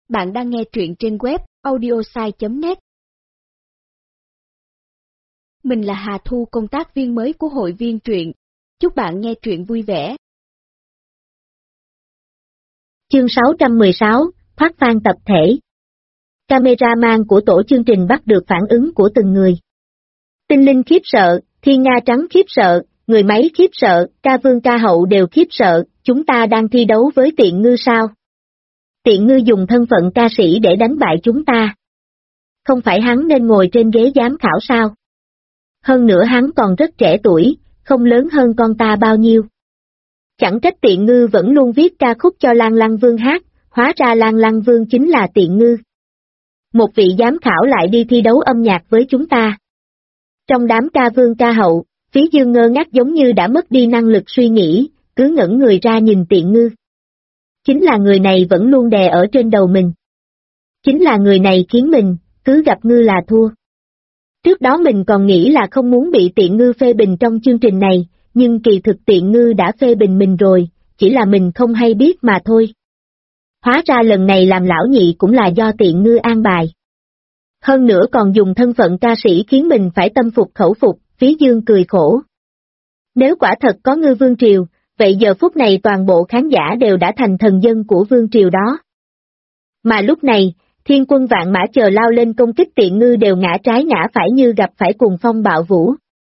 Bạn đang nghe truyện trên web audiosai.net. Mình là Hà Thu, công tác viên mới của hội viên truyện. Chúc bạn nghe truyện vui vẻ. Chương 616, Thoát Phan tập thể. Cameraman của tổ chương trình bắt được phản ứng của từng người. Tinh Linh khiếp sợ, Thiên Nga Trắng khiếp sợ, người máy khiếp sợ, Ca Vương Ca Hậu đều khiếp sợ, chúng ta đang thi đấu với Tiện Ngư sao? Tiện Ngư dùng thân phận ca sĩ để đánh bại chúng ta. Không phải hắn nên ngồi trên ghế giám khảo sao? Hơn nữa hắn còn rất trẻ tuổi, không lớn hơn con ta bao nhiêu. Chẳng trách Tiện Ngư vẫn luôn viết ca khúc cho Lan Lăng Vương hát, hóa ra Lan Lăng Vương chính là Tiện Ngư. Một vị giám khảo lại đi thi đấu âm nhạc với chúng ta. Trong đám Ca Vương Ca Hậu, Phí Dương ngơ ngác giống như đã mất đi năng lực suy nghĩ, cứ ngẩn người ra nhìn Tiện Ngư. Chính là người này vẫn luôn đè ở trên đầu mình. Chính là người này khiến mình, cứ gặp Ngư là thua. Trước đó mình còn nghĩ là không muốn bị Tiện Ngư phê bình trong chương trình này, nhưng kỳ thực Tiện Ngư đã phê bình mình rồi, chỉ là mình không hay biết mà thôi. Hóa ra lần này làm lão nhị cũng là do Tiện Ngư an bài. Hơn nữa còn dùng thân phận ca sĩ khiến mình phải tâm phục khẩu phục, Phí Dương cười khổ. Nếu quả thật có Ngư Vương Triều, vậy giờ phút này toàn bộ khán giả đều đã thành thần dân của Vương Triều đó. Mà lúc này, thiên quân vạn mã chờ lao lên công kích Tiện Ngư đều ngã trái ngã phải như gặp phải cuồng phong bạo vũ.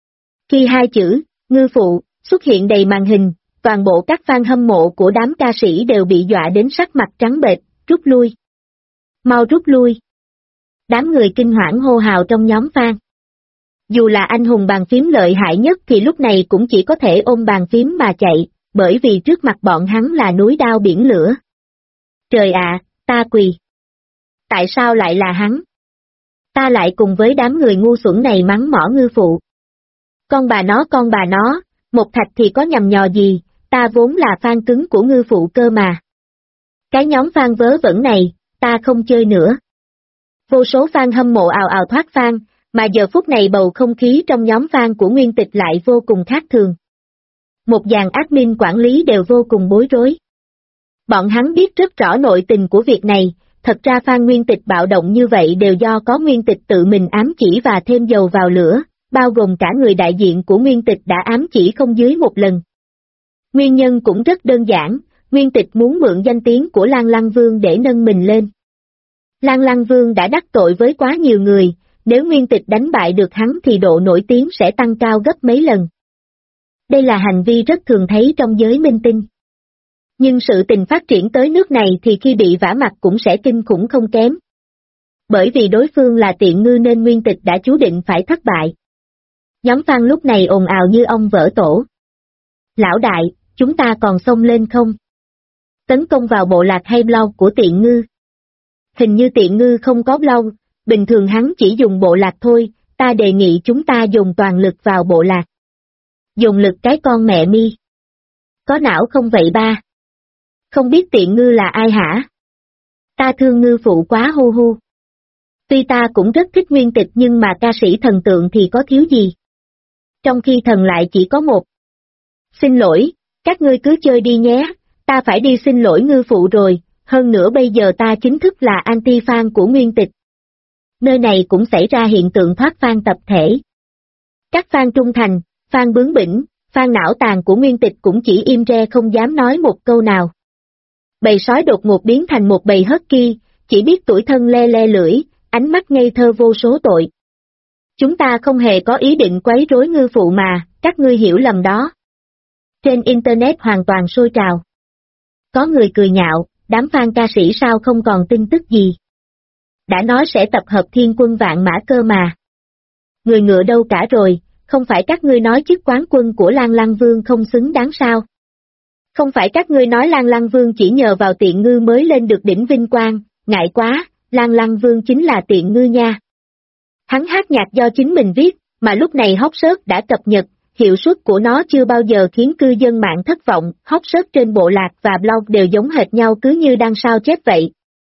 Khi hai chữ, Ngư Phụ, xuất hiện đầy màn hình, toàn bộ các fan hâm mộ của đám ca sĩ đều bị dọa đến sắc mặt trắng bệch, rút lui. Mau rút lui. Đám người kinh hoảng hô hào trong nhóm fan. Dù là anh hùng bàn phím lợi hại nhất thì lúc này cũng chỉ có thể ôm bàn phím mà chạy, bởi vì trước mặt bọn hắn là núi đao biển lửa. Trời ạ, ta quỳ. Tại sao lại là hắn? Ta lại cùng với đám người ngu xuẩn này mắng mỏ Ngư Phụ. Con bà nó, một thạch thì có nhầm nhò gì, ta vốn là fan cứng của Ngư Phụ cơ mà. Cái nhóm fan vớ vẩn này, ta không chơi nữa. Vô số fan hâm mộ ào ào thoát fan, mà giờ phút này bầu không khí trong nhóm fan của Nguyên Tịch lại vô cùng khác thường. Một dàn admin quản lý đều vô cùng bối rối. Bọn hắn biết rất rõ nội tình của việc này, thật ra fan Nguyên Tịch bạo động như vậy đều do có Nguyên Tịch tự mình ám chỉ và thêm dầu vào lửa, bao gồm cả người đại diện của Nguyên Tịch đã ám chỉ không dưới một lần. Nguyên nhân cũng rất đơn giản, Nguyên Tịch muốn mượn danh tiếng của Lan Lăng Vương để nâng mình lên. Lan Lăng Vương đã đắc tội với quá nhiều người, nếu Nguyên Tịch đánh bại được hắn thì độ nổi tiếng sẽ tăng cao gấp mấy lần. Đây là hành vi rất thường thấy trong giới minh tinh. Nhưng sự tình phát triển tới nước này thì khi bị vả mặt cũng sẽ kinh khủng không kém. Bởi vì đối phương là Tiện Ngư nên Nguyên Tịch đã chú định phải thất bại. Nhóm fan lúc này ồn ào như ong vỡ tổ. Lão đại, chúng ta còn xông lên không? Tấn công vào bộ lạc hay blog của Tiện Ngư? Hình như Tiện Ngư không có blog, bình thường hắn chỉ dùng bộ lạc thôi, ta đề nghị chúng ta dùng toàn lực vào bộ lạc. Dùng lực cái con mẹ mi. Có não không vậy ba? Không biết Tiện Ngư là ai hả? Ta thương Ngư Phụ quá hu hu. Tuy ta cũng rất thích Nguyên Tịch nhưng mà ca sĩ thần tượng thì có thiếu gì? Trong khi thần lại chỉ có một. Xin lỗi, các ngươi cứ chơi đi nhé, ta phải đi xin lỗi Ngư Phụ rồi, hơn nữa bây giờ ta chính thức là anti-fan của Nguyên Tịch. Nơi này cũng xảy ra hiện tượng thoát fan tập thể. Các fan trung thành, fan bướng bỉnh, fan não tàn của Nguyên Tịch cũng chỉ im re không dám nói một câu nào. Bầy sói đột ngột biến thành một bầy husky, chỉ biết tủi thân le le lưỡi, ánh mắt ngây thơ vô số tội. Chúng ta không hề có ý định quấy rối Ngư Phụ mà, các ngươi hiểu lầm đó. Trên Internet hoàn toàn sôi trào. Có người cười nhạo, đám fan ca sĩ sao không còn tin tức gì. Đã nói sẽ tập hợp thiên quân vạn mã cơ mà. Người ngựa đâu cả rồi, không phải các ngươi nói chức quán quân của Lan Lăng Vương không xứng đáng sao? Không phải các ngươi nói Lan Lăng Vương chỉ nhờ vào Tiện Ngư mới lên được đỉnh vinh quang, ngại quá, Lan Lăng Vương chính là Tiện Ngư nha. Hắn hát nhạc do chính mình viết, mà lúc này Hot Search đã cập nhật, hiệu suất của nó chưa bao giờ khiến cư dân mạng thất vọng, Hot Search trên bộ lạc và blog đều giống hệt nhau cứ như đang sao chép vậy.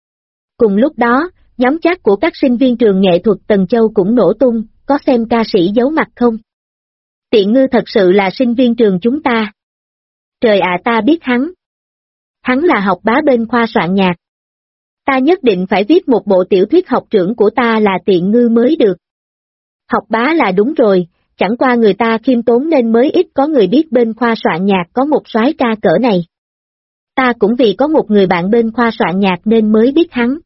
Cùng lúc đó, nhóm chat của các sinh viên trường nghệ thuật Tần Châu cũng nổ tung, có xem ca sĩ giấu mặt không? Tiện Ngư thật sự là sinh viên trường chúng ta. Trời ạ ta biết hắn. Hắn là học bá bên khoa soạn nhạc. Ta nhất định phải viết một bộ tiểu thuyết học trưởng của ta là Tiện Ngư mới được. Học bá là đúng rồi, chẳng qua người ta khiêm tốn nên mới ít có người biết bên khoa soạn nhạc có một soái ca cỡ này. Ta cũng vì có một người bạn bên khoa soạn nhạc nên mới biết hắn.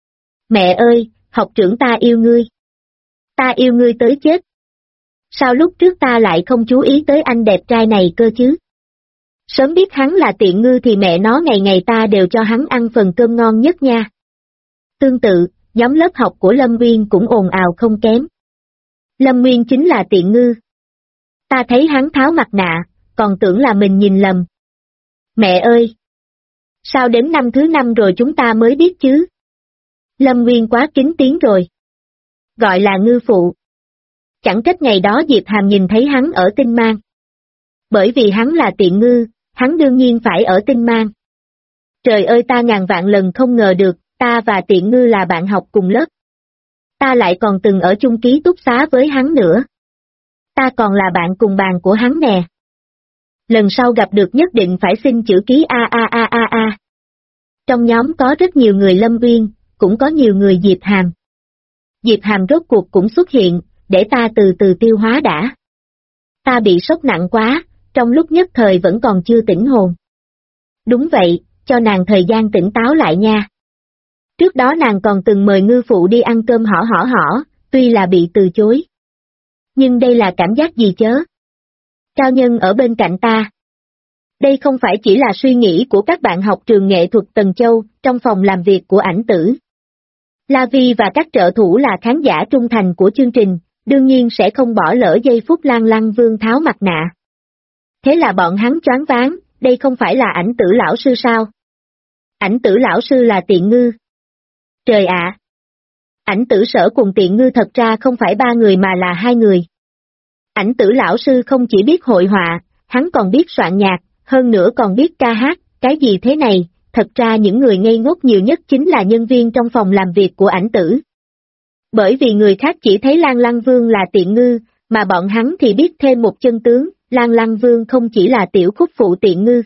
Mẹ ơi, học trưởng ta yêu ngươi. Ta yêu ngươi tới chết. Sao lúc trước ta lại không chú ý tới anh đẹp trai này cơ chứ? Sớm biết hắn là Tiện Ngư thì mẹ nó ngày ngày ta đều cho hắn ăn phần cơm ngon nhất nha. Tương tự, nhóm lớp học của Lâm Nguyên cũng ồn ào không kém. Lâm Nguyên chính là Tiện Ngư. Ta thấy hắn tháo mặt nạ, còn tưởng là mình nhìn lầm. Mẹ ơi! Sao đến năm thứ 5 rồi chúng ta mới biết chứ? Lâm Nguyên quá kín tiếng rồi. Gọi là ngư phụ. Chẳng trách ngày đó Diệp Hàm nhìn thấy hắn ở Tinh Mang. Bởi vì hắn là Tiện Ngư, hắn đương nhiên phải ở Tinh Mang. Trời ơi, ta ngàn vạn lần không ngờ được, ta và Tiện Ngư là bạn học cùng lớp. Ta lại còn từng ở chung ký túc xá với hắn nữa. Ta còn là bạn cùng bàn của hắn nè. Lần sau gặp được nhất định phải xin chữ ký a. Trong nhóm có rất nhiều người Lâm Nguyên, cũng có nhiều người Diệp Hàm. Diệp Hàm rốt cuộc cũng xuất hiện, để ta từ từ tiêu hóa đã. Ta bị sốc nặng quá, trong lúc nhất thời vẫn còn chưa tỉnh hồn. Đúng vậy, cho nàng thời gian tỉnh táo lại nha. Trước đó nàng còn từng mời ngư phụ đi ăn cơm hỏ, tuy là bị từ chối. Nhưng đây là cảm giác gì chớ? Cao nhân ở bên cạnh ta. Đây không phải chỉ là suy nghĩ của các bạn học trường nghệ thuật Tần Châu trong phòng làm việc của ảnh tử. La Vi và các trợ thủ là khán giả trung thành của chương trình, đương nhiên sẽ không bỏ lỡ giây phút Lan Lăng Vương tháo mặt nạ. Thế là bọn hắn choáng váng, đây không phải là ảnh tử lão sư sao? Ảnh tử lão sư là Tiện Ngư. Trời ạ! Ảnh tử sở cùng Tiện Ngư thật ra không phải 3 người mà là 2 người. Ảnh tử lão sư không chỉ biết hội họa, hắn còn biết soạn nhạc, hơn nữa còn biết ca hát, cái gì thế này, thật ra những người ngây ngốc nhiều nhất chính là nhân viên trong phòng làm việc của ảnh tử. Bởi vì người khác chỉ thấy Lan Lăng Vương là Tiện Ngư, mà bọn hắn thì biết thêm một chân tướng, Lan Lăng Vương không chỉ là tiểu khúc phụ Tiện Ngư.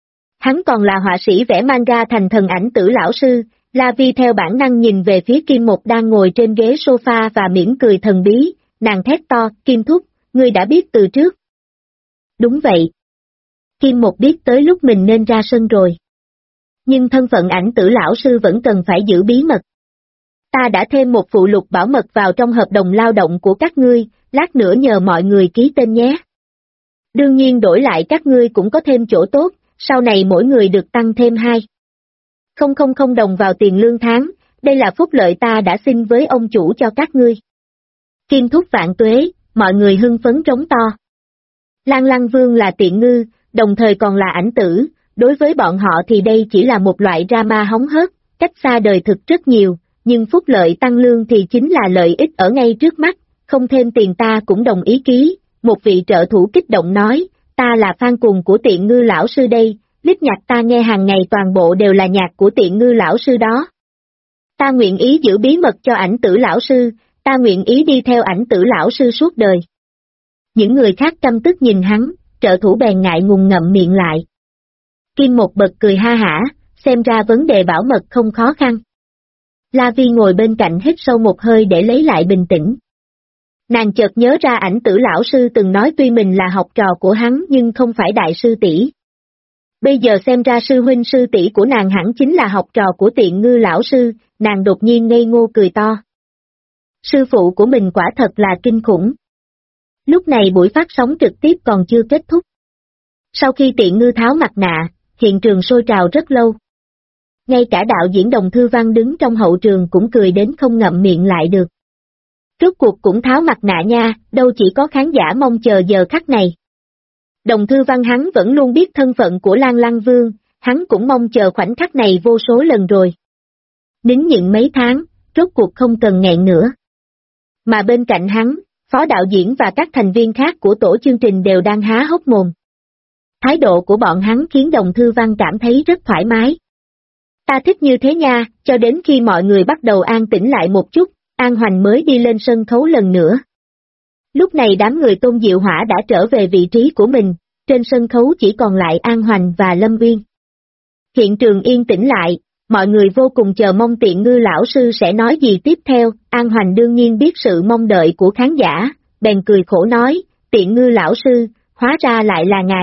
Hắn còn là họa sĩ vẽ manga thành thần ảnh tử lão sư. La Vi theo bản năng nhìn về phía Kim Một đang ngồi trên ghế sofa và mỉm cười thần bí, nàng thét to, Kim Thúc, ngươi đã biết từ trước. Đúng vậy. Kim Một biết tới lúc mình nên ra sân rồi. Nhưng thân phận ảnh tử lão sư vẫn cần phải giữ bí mật. Ta đã thêm một phụ lục bảo mật vào trong hợp đồng lao động của các ngươi, lát nữa nhờ mọi người ký tên nhé. Đương nhiên đổi lại các ngươi cũng có thêm chỗ tốt, sau này mỗi người được tăng thêm 2,000 đồng vào tiền lương tháng, đây là phúc lợi ta đã xin với ông chủ cho các ngươi. Kim Thúc vạn tuế, mọi người hưng phấn trống to. Lan Lăng Vương là Tiện Ngư, đồng thời còn là ảnh tử, đối với bọn họ thì đây chỉ là một loại drama hóng hớt, cách xa đời thực rất nhiều, nhưng phúc lợi tăng lương thì chính là lợi ích ở ngay trước mắt, không thêm tiền ta cũng đồng ý ký. Một vị trợ thủ kích động nói, ta là fan cuồng của Tiện Ngư lão sư đây, list nhạc ta nghe hàng ngày toàn bộ đều là nhạc của Tiện Ngư lão sư đó. Ta nguyện ý giữ bí mật cho ảnh tử lão sư, ta nguyện ý đi theo ảnh tử lão sư suốt đời. Những người khác căm tức nhìn hắn, trợ thủ bèn ngại ngùng ngậm miệng lại. Kim Một bật cười ha hả, xem ra vấn đề bảo mật không khó khăn. La Vi ngồi bên cạnh hít sâu một hơi để lấy lại bình tĩnh. Nàng chợt nhớ ra ảnh tử lão sư từng nói tuy mình là học trò của hắn nhưng không phải đại sư tỷ. Bây giờ xem ra sư huynh sư tỷ của nàng hẳn chính là học trò của Tiện Ngư lão sư, nàng đột nhiên ngây ngô cười to. Sư phụ của mình quả thật là kinh khủng. Lúc này buổi phát sóng trực tiếp còn chưa kết thúc. Sau khi Tiện Ngư tháo mặt nạ, hiện trường sôi trào rất lâu. Ngay cả đạo diễn Đồng Thư Văn đứng trong hậu trường cũng cười đến không ngậm miệng lại được. Rốt cuộc cũng tháo mặt nạ nha, đâu chỉ có khán giả mong chờ giờ khắc này. Đồng Thư Văn hắn vẫn luôn biết thân phận của Lan Lăng Vương, hắn cũng mong chờ khoảnh khắc này vô số lần rồi. Nín nhịn mấy tháng, rốt cuộc không cần nghẹn nữa. Mà bên cạnh hắn, phó đạo diễn và các thành viên khác của tổ chương trình đều đang há hốc mồm. Thái độ của bọn hắn khiến Đồng Thư Văn cảm thấy rất thoải mái. Ta thích như thế nha, cho đến khi mọi người bắt đầu an tĩnh lại một chút, An Hoành mới đi lên sân khấu lần nữa. Lúc này đám người Tôn Diệu Hỏa đã trở về vị trí của mình, trên sân khấu chỉ còn lại An Hoành và Lâm Uyên. Hiện trường yên tĩnh lại, Mọi người vô cùng chờ mong Tiện Ngư lão sư sẽ nói gì tiếp theo. An Hoành đương nhiên biết sự mong đợi của khán giả, bèn cười khổ nói, Tiện Ngư lão sư, hóa ra lại là ngài.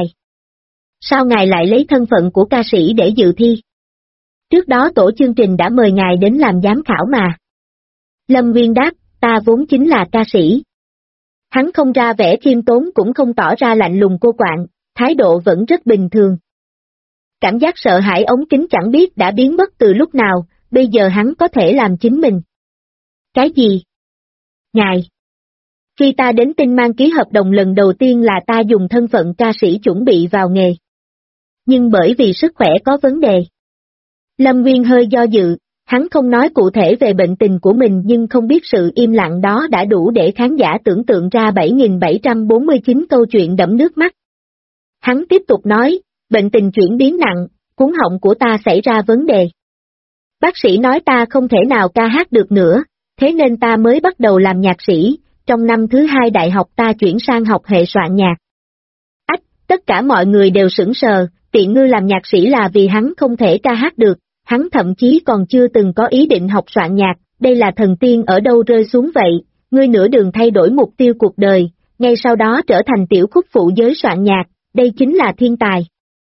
Sao ngài lại lấy thân phận của ca sĩ để dự thi? Trước đó tổ chương trình đã mời ngài đến làm giám khảo mà. Lâm Nguyên đáp, ta vốn chính là ca sĩ. Hắn không ra vẻ khiêm tốn cũng không tỏ ra lạnh lùng cô quạng, thái độ vẫn rất bình thường. Cảm giác sợ hãi ống kính chẳng biết đã biến mất từ lúc nào, bây giờ hắn có thể làm chính mình. Cái gì? Ngài! Khi ta đến Tinh Mang ký hợp đồng lần đầu tiên là ta dùng thân phận ca sĩ chuẩn bị vào nghề. Nhưng bởi vì sức khỏe có vấn đề. Lâm Nguyên hơi do dự, hắn không nói cụ thể về bệnh tình của mình nhưng không biết sự im lặng đó đã đủ để khán giả tưởng tượng ra 7.749 câu chuyện đẫm nước mắt. Hắn tiếp tục nói, bệnh tình chuyển biến nặng, cuống họng của ta xảy ra vấn đề. Bác sĩ nói ta không thể nào ca hát được nữa, thế nên ta mới bắt đầu làm nhạc sĩ, trong năm thứ 2 đại học ta chuyển sang học hệ soạn nhạc. Ách, tất cả mọi người đều sững sờ, Tiện Ngư làm nhạc sĩ là vì hắn không thể ca hát được, hắn thậm chí còn chưa từng có ý định học soạn nhạc, đây là thần tiên ở đâu rơi xuống vậy, ngươi nửa đường thay đổi mục tiêu cuộc đời, ngay sau đó trở thành tiểu khúc phụ giới soạn nhạc, đây chính là thiên tài.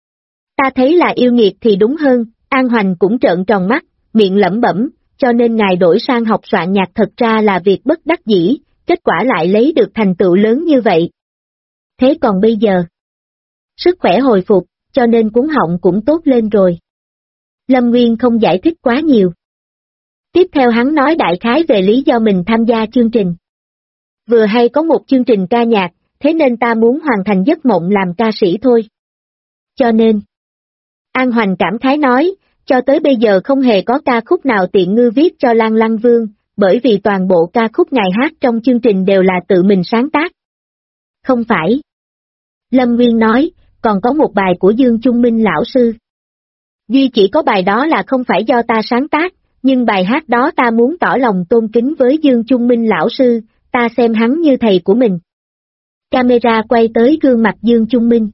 Ta thấy là yêu nghiệt thì đúng hơn, An Hoành cũng trợn tròn mắt, miệng lẩm bẩm, cho nên ngài đổi sang học soạn nhạc thật ra là việc bất đắc dĩ, kết quả lại lấy được thành tựu lớn như vậy. Thế còn bây giờ? Sức khỏe hồi phục, cho nên cuống họng cũng tốt lên rồi. Lâm Nguyên không giải thích quá nhiều. Tiếp theo hắn nói đại khái về lý do mình tham gia chương trình. Vừa hay có một chương trình ca nhạc, thế nên ta muốn hoàn thành giấc mộng làm ca sĩ thôi. Cho nên, An Hoành cảm khái nói, cho tới bây giờ không hề có ca khúc nào Tiện Ngư viết cho Lan Lăng Vương, bởi vì toàn bộ ca khúc ngài hát trong chương trình đều là tự mình sáng tác. Không phải. Lâm Nguyên nói, còn có một bài của Dương Trung Minh lão sư. Duy chỉ có bài đó là không phải do ta sáng tác, nhưng bài hát đó ta muốn tỏ lòng tôn kính với Dương Trung Minh lão sư, ta xem hắn như thầy của mình. Camera quay tới gương mặt Dương Trung Minh.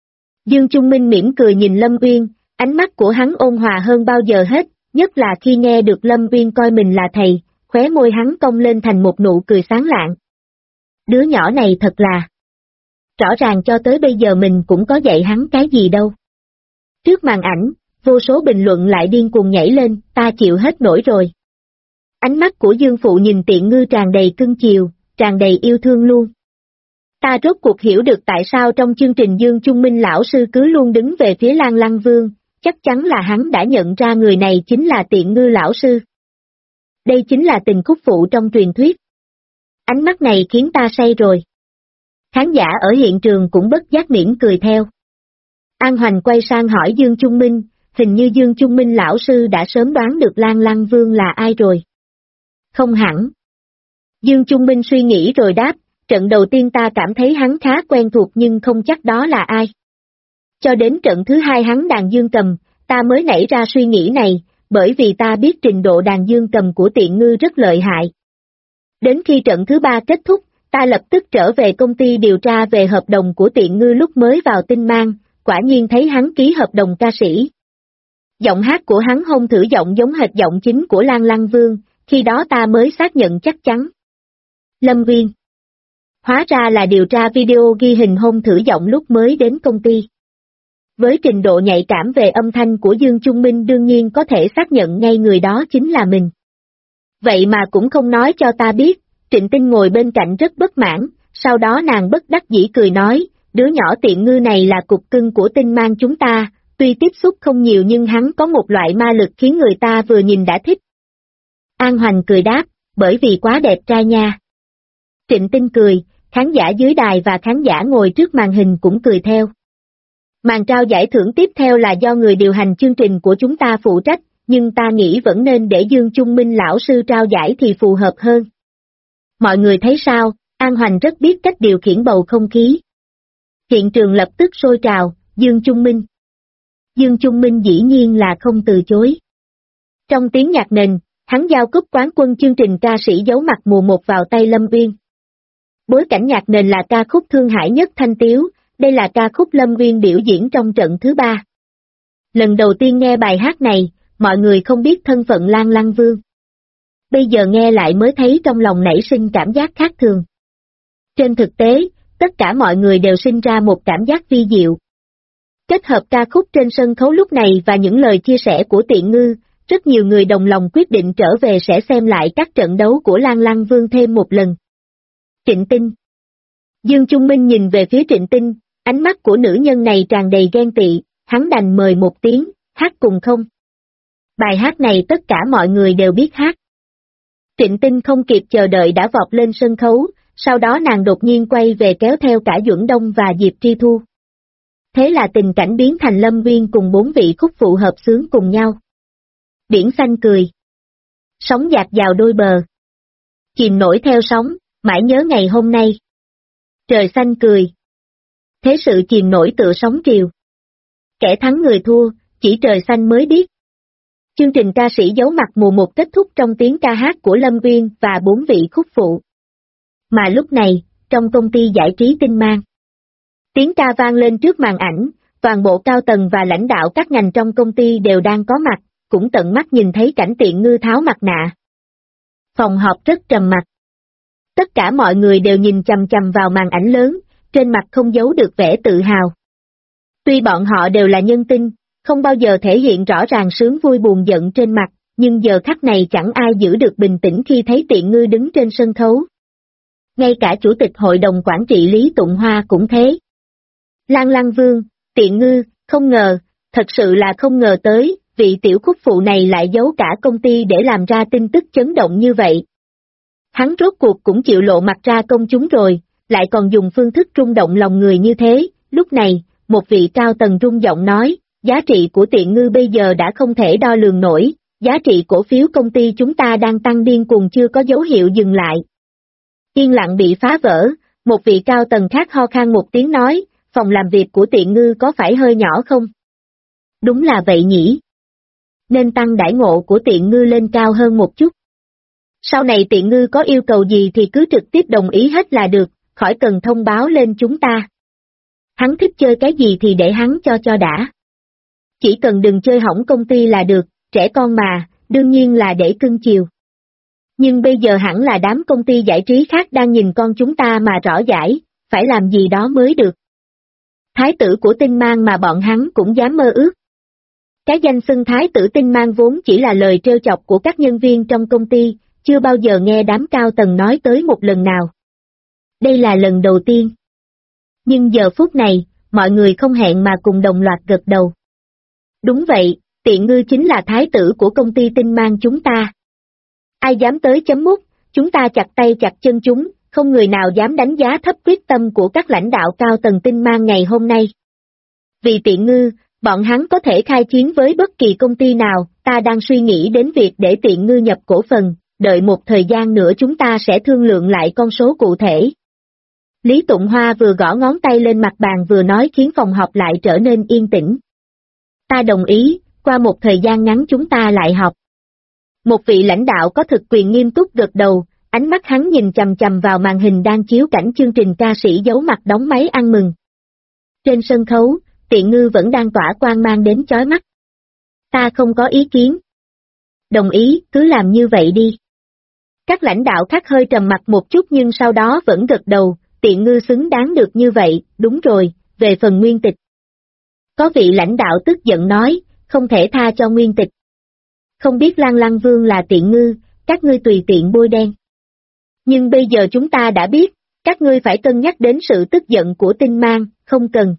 Dương Trung Minh mỉm cười nhìn Lâm Uyên, ánh mắt của hắn ôn hòa hơn bao giờ hết, nhất là khi nghe được Lâm Uyên coi mình là thầy, khóe môi hắn cong lên thành một nụ cười sáng lạng. Đứa nhỏ này thật là... Rõ ràng cho tới bây giờ mình cũng có dạy hắn cái gì đâu. Trước màn ảnh, vô số bình luận lại điên cuồng nhảy lên, ta chịu hết nổi rồi. Ánh mắt của Dương Phụ nhìn Tiện Ngư tràn đầy cưng chiều, tràn đầy yêu thương luôn. Ta rốt cuộc hiểu được tại sao trong chương trình Dương Trung Minh lão sư cứ luôn đứng về phía Lan Lăng Vương, chắc chắn là hắn đã nhận ra người này chính là Tiện Ngư lão sư. Đây chính là tình khúc phụ trong truyền thuyết. Ánh mắt này khiến ta say rồi. Khán giả ở hiện trường cũng bất giác mỉm cười theo. An Hoành quay sang hỏi Dương Trung Minh, hình như Dương Trung Minh lão sư đã sớm đoán được Lan Lăng Vương là ai rồi. Không hẳn. Dương Trung Minh suy nghĩ rồi đáp, trận đầu tiên ta cảm thấy hắn khá quen thuộc nhưng không chắc đó là ai. Cho đến trận thứ 2 hắn đàn dương cầm, ta mới nảy ra suy nghĩ này, bởi vì ta biết trình độ đàn dương cầm của Tiện Ngư rất lợi hại. Đến khi trận thứ 3 kết thúc, ta lập tức trở về công ty điều tra về hợp đồng của Tiện Ngư lúc mới vào Tinh Mang, quả nhiên thấy hắn ký hợp đồng ca sĩ. Giọng hát của hắn hông thử giọng giống hệt giọng chính của Lan Lăng Vương, khi đó ta mới xác nhận chắc chắn. Lâm Nguyên. Hóa ra là điều tra video ghi hình hôn thử giọng lúc mới đến công ty. Với trình độ nhạy cảm về âm thanh của Dương Trung Minh đương nhiên có thể xác nhận ngay người đó chính là mình. Vậy mà cũng không nói cho ta biết, Trịnh Tinh ngồi bên cạnh rất bất mãn, sau đó nàng bất đắc dĩ cười nói, đứa nhỏ Tiện Ngư này là cục cưng của Tinh Mang chúng ta, tuy tiếp xúc không nhiều nhưng hắn có một loại ma lực khiến người ta vừa nhìn đã thích. An Hoành cười đáp, bởi vì quá đẹp trai nha. Trịnh Tinh cười, khán giả dưới đài và khán giả ngồi trước màn hình cũng cười theo. Màn trao giải thưởng tiếp theo là do người điều hành chương trình của chúng ta phụ trách, nhưng ta nghĩ vẫn nên để Dương Trung Minh lão sư trao giải thì phù hợp hơn. Mọi người thấy sao, An Hoành rất biết cách điều khiển bầu không khí. Hiện trường lập tức sôi trào, Dương Trung Minh. Dương Trung Minh dĩ nhiên là không từ chối. Trong tiếng nhạc nền, hắn giao cúp quán quân chương trình ca sĩ giấu mặt mùa 1 vào tay Lâm Uyên. Bối cảnh nhạc nền là ca khúc Thương Hải Nhất Thanh Tiếu, đây là ca khúc Lâm Uyên biểu diễn trong trận thứ 3. Lần đầu tiên nghe bài hát này, mọi người không biết thân phận Lan Lăng Vương. Bây giờ nghe lại mới thấy trong lòng nảy sinh cảm giác khác thường. Trên thực tế, tất cả mọi người đều sinh ra một cảm giác vi diệu. Kết hợp ca khúc trên sân khấu lúc này và những lời chia sẻ của Tiện Ngư, rất nhiều người đồng lòng quyết định trở về sẽ xem lại các trận đấu của Lan Lăng Vương thêm một lần. Trịnh Tinh. Dương Trung Minh nhìn về phía Trịnh Tinh, ánh mắt của nữ nhân này tràn đầy ghen tị, hắn đành mời một tiếng, hát cùng không? Bài hát này tất cả mọi người đều biết hát. Trịnh Tinh không kịp chờ đợi đã vọt lên sân khấu, sau đó nàng đột nhiên quay về kéo theo cả Duẩn Đông và Diệp Tri Thu. Thế là tình cảnh biến thành Lâm Nguyên cùng 4 vị khúc phụ hợp xướng cùng nhau. Biển xanh cười. Sóng dạt vào đôi bờ. Chìm nổi theo sóng, mãi nhớ ngày hôm nay. Trời xanh cười. Thế sự chìm nổi tựa sóng triều. Kẻ thắng người thua, chỉ trời xanh mới biết. Chương trình ca sĩ giấu mặt mùa 1 kết thúc trong tiếng ca hát của Lâm Nguyên và 4 vị khúc phụ. Mà lúc này, trong công ty giải trí Tinh Mang, tiếng ca vang lên trước màn ảnh, toàn bộ cao tầng và lãnh đạo các ngành trong công ty đều đang có mặt, cũng tận mắt nhìn thấy cảnh Tiện Ngư tháo mặt nạ. Phòng họp rất trầm mặc. Tất cả mọi người đều nhìn chằm chằm vào màn ảnh lớn, trên mặt không giấu được vẻ tự hào. Tuy bọn họ đều là nhân tinh, không bao giờ thể hiện rõ ràng sướng vui buồn giận trên mặt, nhưng giờ khắc này chẳng ai giữ được bình tĩnh khi thấy Tiện Ngư đứng trên sân khấu. Ngay cả chủ tịch hội đồng quản trị Lý Tụng Hoa cũng thế. Lan Lăng Vương, Tiện Ngư, không ngờ, thật sự là không ngờ tới, vị tiểu khúc phụ này lại giấu cả công ty để làm ra tin tức chấn động như vậy. Hắn rốt cuộc cũng chịu lộ mặt ra công chúng rồi, lại còn dùng phương thức rung động lòng người như thế. Lúc này, một vị cao tầng rung giọng nói, giá trị của Tiện Ngư bây giờ đã không thể đo lường nổi, giá trị cổ phiếu công ty chúng ta đang tăng điên cuồng chưa có dấu hiệu dừng lại. Yên lặng bị phá vỡ, một vị cao tầng khác ho khan một tiếng nói, phòng làm việc của Tiện Ngư có phải hơi nhỏ không? Đúng là vậy nhỉ. Nên tăng đãi ngộ của Tiện Ngư lên cao hơn một chút. Sau này Tiện Ngư có yêu cầu gì thì cứ trực tiếp đồng ý hết là được, khỏi cần thông báo lên chúng ta. Hắn thích chơi cái gì thì để hắn cho đã. Chỉ cần đừng chơi hỏng công ty là được, trẻ con mà, đương nhiên là để cưng chiều. Nhưng bây giờ hẳn là đám công ty giải trí khác đang nhìn con chúng ta mà rõ giải, phải làm gì đó mới được. Thái tử của Tinh Mang mà bọn hắn cũng dám mơ ước. Cái danh xưng thái tử Tinh Mang vốn chỉ là lời trêu chọc của các nhân viên trong công ty, chưa bao giờ nghe đám cao tầng nói tới một lần nào. Đây là lần đầu tiên. Nhưng giờ phút này, mọi người không hẹn mà cùng đồng loạt gật đầu. Đúng vậy, Tiện Ngư chính là thái tử của công ty Tinh Mang chúng ta. Ai dám tới chấm mút, chúng ta chặt tay chặt chân chúng, không người nào dám đánh giá thấp quyết tâm của các lãnh đạo cao tầng Tinh Mang ngày hôm nay. Vì Tiện Ngư, bọn hắn có thể khai chiến với bất kỳ công ty nào, ta đang suy nghĩ đến việc để Tiện Ngư nhập cổ phần, đợi một thời gian nữa chúng ta sẽ thương lượng lại con số cụ thể. Lý Tụng Hoa vừa gõ ngón tay lên mặt bàn vừa nói khiến phòng họp lại trở nên yên tĩnh. Ta đồng ý, qua một thời gian ngắn chúng ta lại họp. Một vị lãnh đạo có thực quyền nghiêm túc gật đầu, ánh mắt hắn nhìn chằm chằm vào màn hình đang chiếu cảnh chương trình ca sĩ giấu mặt đóng máy ăn mừng. Trên sân khấu, Tiện Ngư vẫn đang tỏa quang mang đến chói mắt. Ta không có ý kiến. Đồng ý, cứ làm như vậy đi. Các lãnh đạo khác hơi trầm mặt một chút nhưng sau đó vẫn gật đầu, Tiện Ngư xứng đáng được như vậy, đúng rồi, về phần Nguyên Tịch. Có vị lãnh đạo tức giận nói, không thể tha cho Nguyên Tịch. Không biết Lan Lăng Vương là Tiện Ngư, các ngươi tùy tiện bôi đen. Nhưng bây giờ chúng ta đã biết, các ngươi phải cân nhắc đến sự tức giận của Tinh Mang, không cần.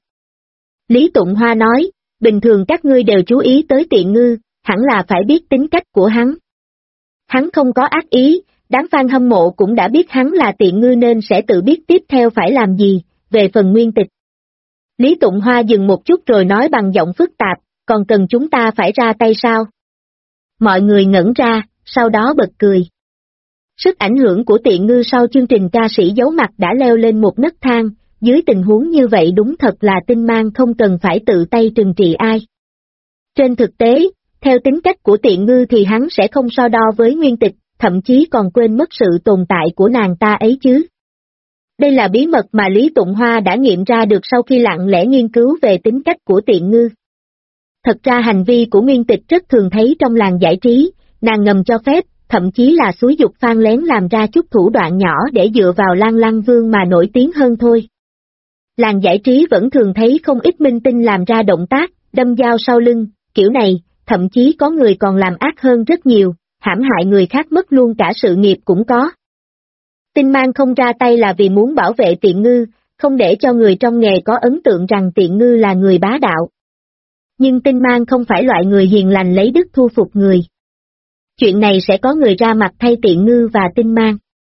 Lý Tụng Hoa nói, bình thường các ngươi đều chú ý tới Tiện Ngư, hẳn là phải biết tính cách của hắn. Hắn không có ác ý, đám fan hâm mộ cũng đã biết hắn là Tiện Ngư nên sẽ tự biết tiếp theo phải làm gì, về phần Nguyên Tịch. Lý Tụng Hoa dừng một chút rồi nói bằng giọng phức tạp, còn cần chúng ta phải ra tay sao? Mọi người ngẩn ra, sau đó bật cười. Sức ảnh hưởng của Tiện Ngư sau chương trình ca sĩ giấu mặt đã leo lên một nấc thang, dưới tình huống như vậy đúng thật là Tinh Mang không cần phải tự tay trừng trị ai. Trên thực tế, theo tính cách của Tiện Ngư thì hắn sẽ không so đo với Nguyên Tịch, thậm chí còn quên mất sự tồn tại của nàng ta ấy chứ. Đây là bí mật mà Lý Tụng Hoa đã nghiệm ra được sau khi lặng lẽ nghiên cứu về tính cách của Tiện Ngư. Thật ra hành vi của Nguyên Tịch rất thường thấy trong làng giải trí, nàng ngầm cho phép, thậm chí là xúi giục Phan Lén làm ra chút thủ đoạn nhỏ để dựa vào Lan Lăng Vương mà nổi tiếng hơn thôi. Làng giải trí vẫn thường thấy không ít minh tinh làm ra động tác, đâm dao sau lưng, kiểu này, thậm chí có người còn làm ác hơn rất nhiều, hãm hại người khác mất luôn cả sự nghiệp cũng có. Tinh Mang không ra tay là vì muốn bảo vệ Tiện Ngư, không để cho người trong nghề có ấn tượng rằng Tiện Ngư là người bá đạo. Nhưng Tinh Mang không phải loại người hiền lành lấy đức thu phục người. Chuyện này sẽ có người ra mặt thay Tiện Ngư và Tinh Mang.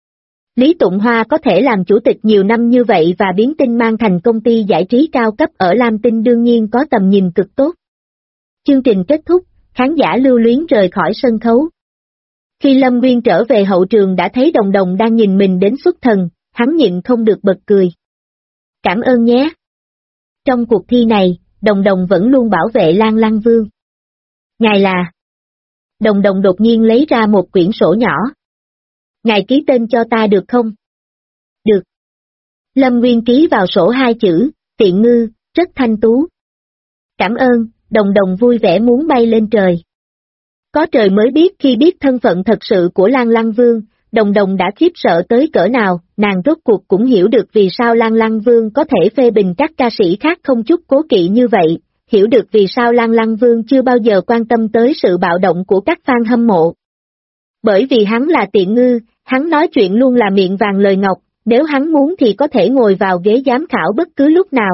Lý Tụng Hoa có thể làm chủ tịch nhiều năm như vậy và biến Tinh Mang thành công ty giải trí cao cấp ở Lam Tinh đương nhiên có tầm nhìn cực tốt. Chương trình kết thúc, khán giả lưu luyến rời khỏi sân khấu. Khi Lâm Nguyên trở về hậu trường đã thấy Đồng Đồng đang nhìn mình đến xuất thần, hắn nhịn không được bật cười. Cảm ơn nhé. Trong cuộc thi này, Đồng Đồng vẫn luôn bảo vệ Lan Lăng Vương. Ngài là... Đồng Đồng đột nhiên lấy ra một quyển sổ nhỏ. Ngài ký tên cho ta được không? Được. Lâm Nguyên ký vào sổ 2 chữ, Tiện Ngư, rất thanh tú. Cảm ơn, Đồng Đồng vui vẻ muốn bay lên trời. Có trời mới biết khi biết thân phận thật sự của Lan Lăng Vương, Đồng Đồng đã khiếp sợ tới cỡ nào, nàng rốt cuộc cũng hiểu được vì sao Lan Lăng Vương có thể phê bình các ca sĩ khác không chút cố kỵ như vậy, hiểu được vì sao Lan Lăng Vương chưa bao giờ quan tâm tới sự bạo động của các fan hâm mộ. Bởi vì hắn là Tiện Ngư, hắn nói chuyện luôn là miệng vàng lời ngọc, nếu hắn muốn thì có thể ngồi vào ghế giám khảo bất cứ lúc nào.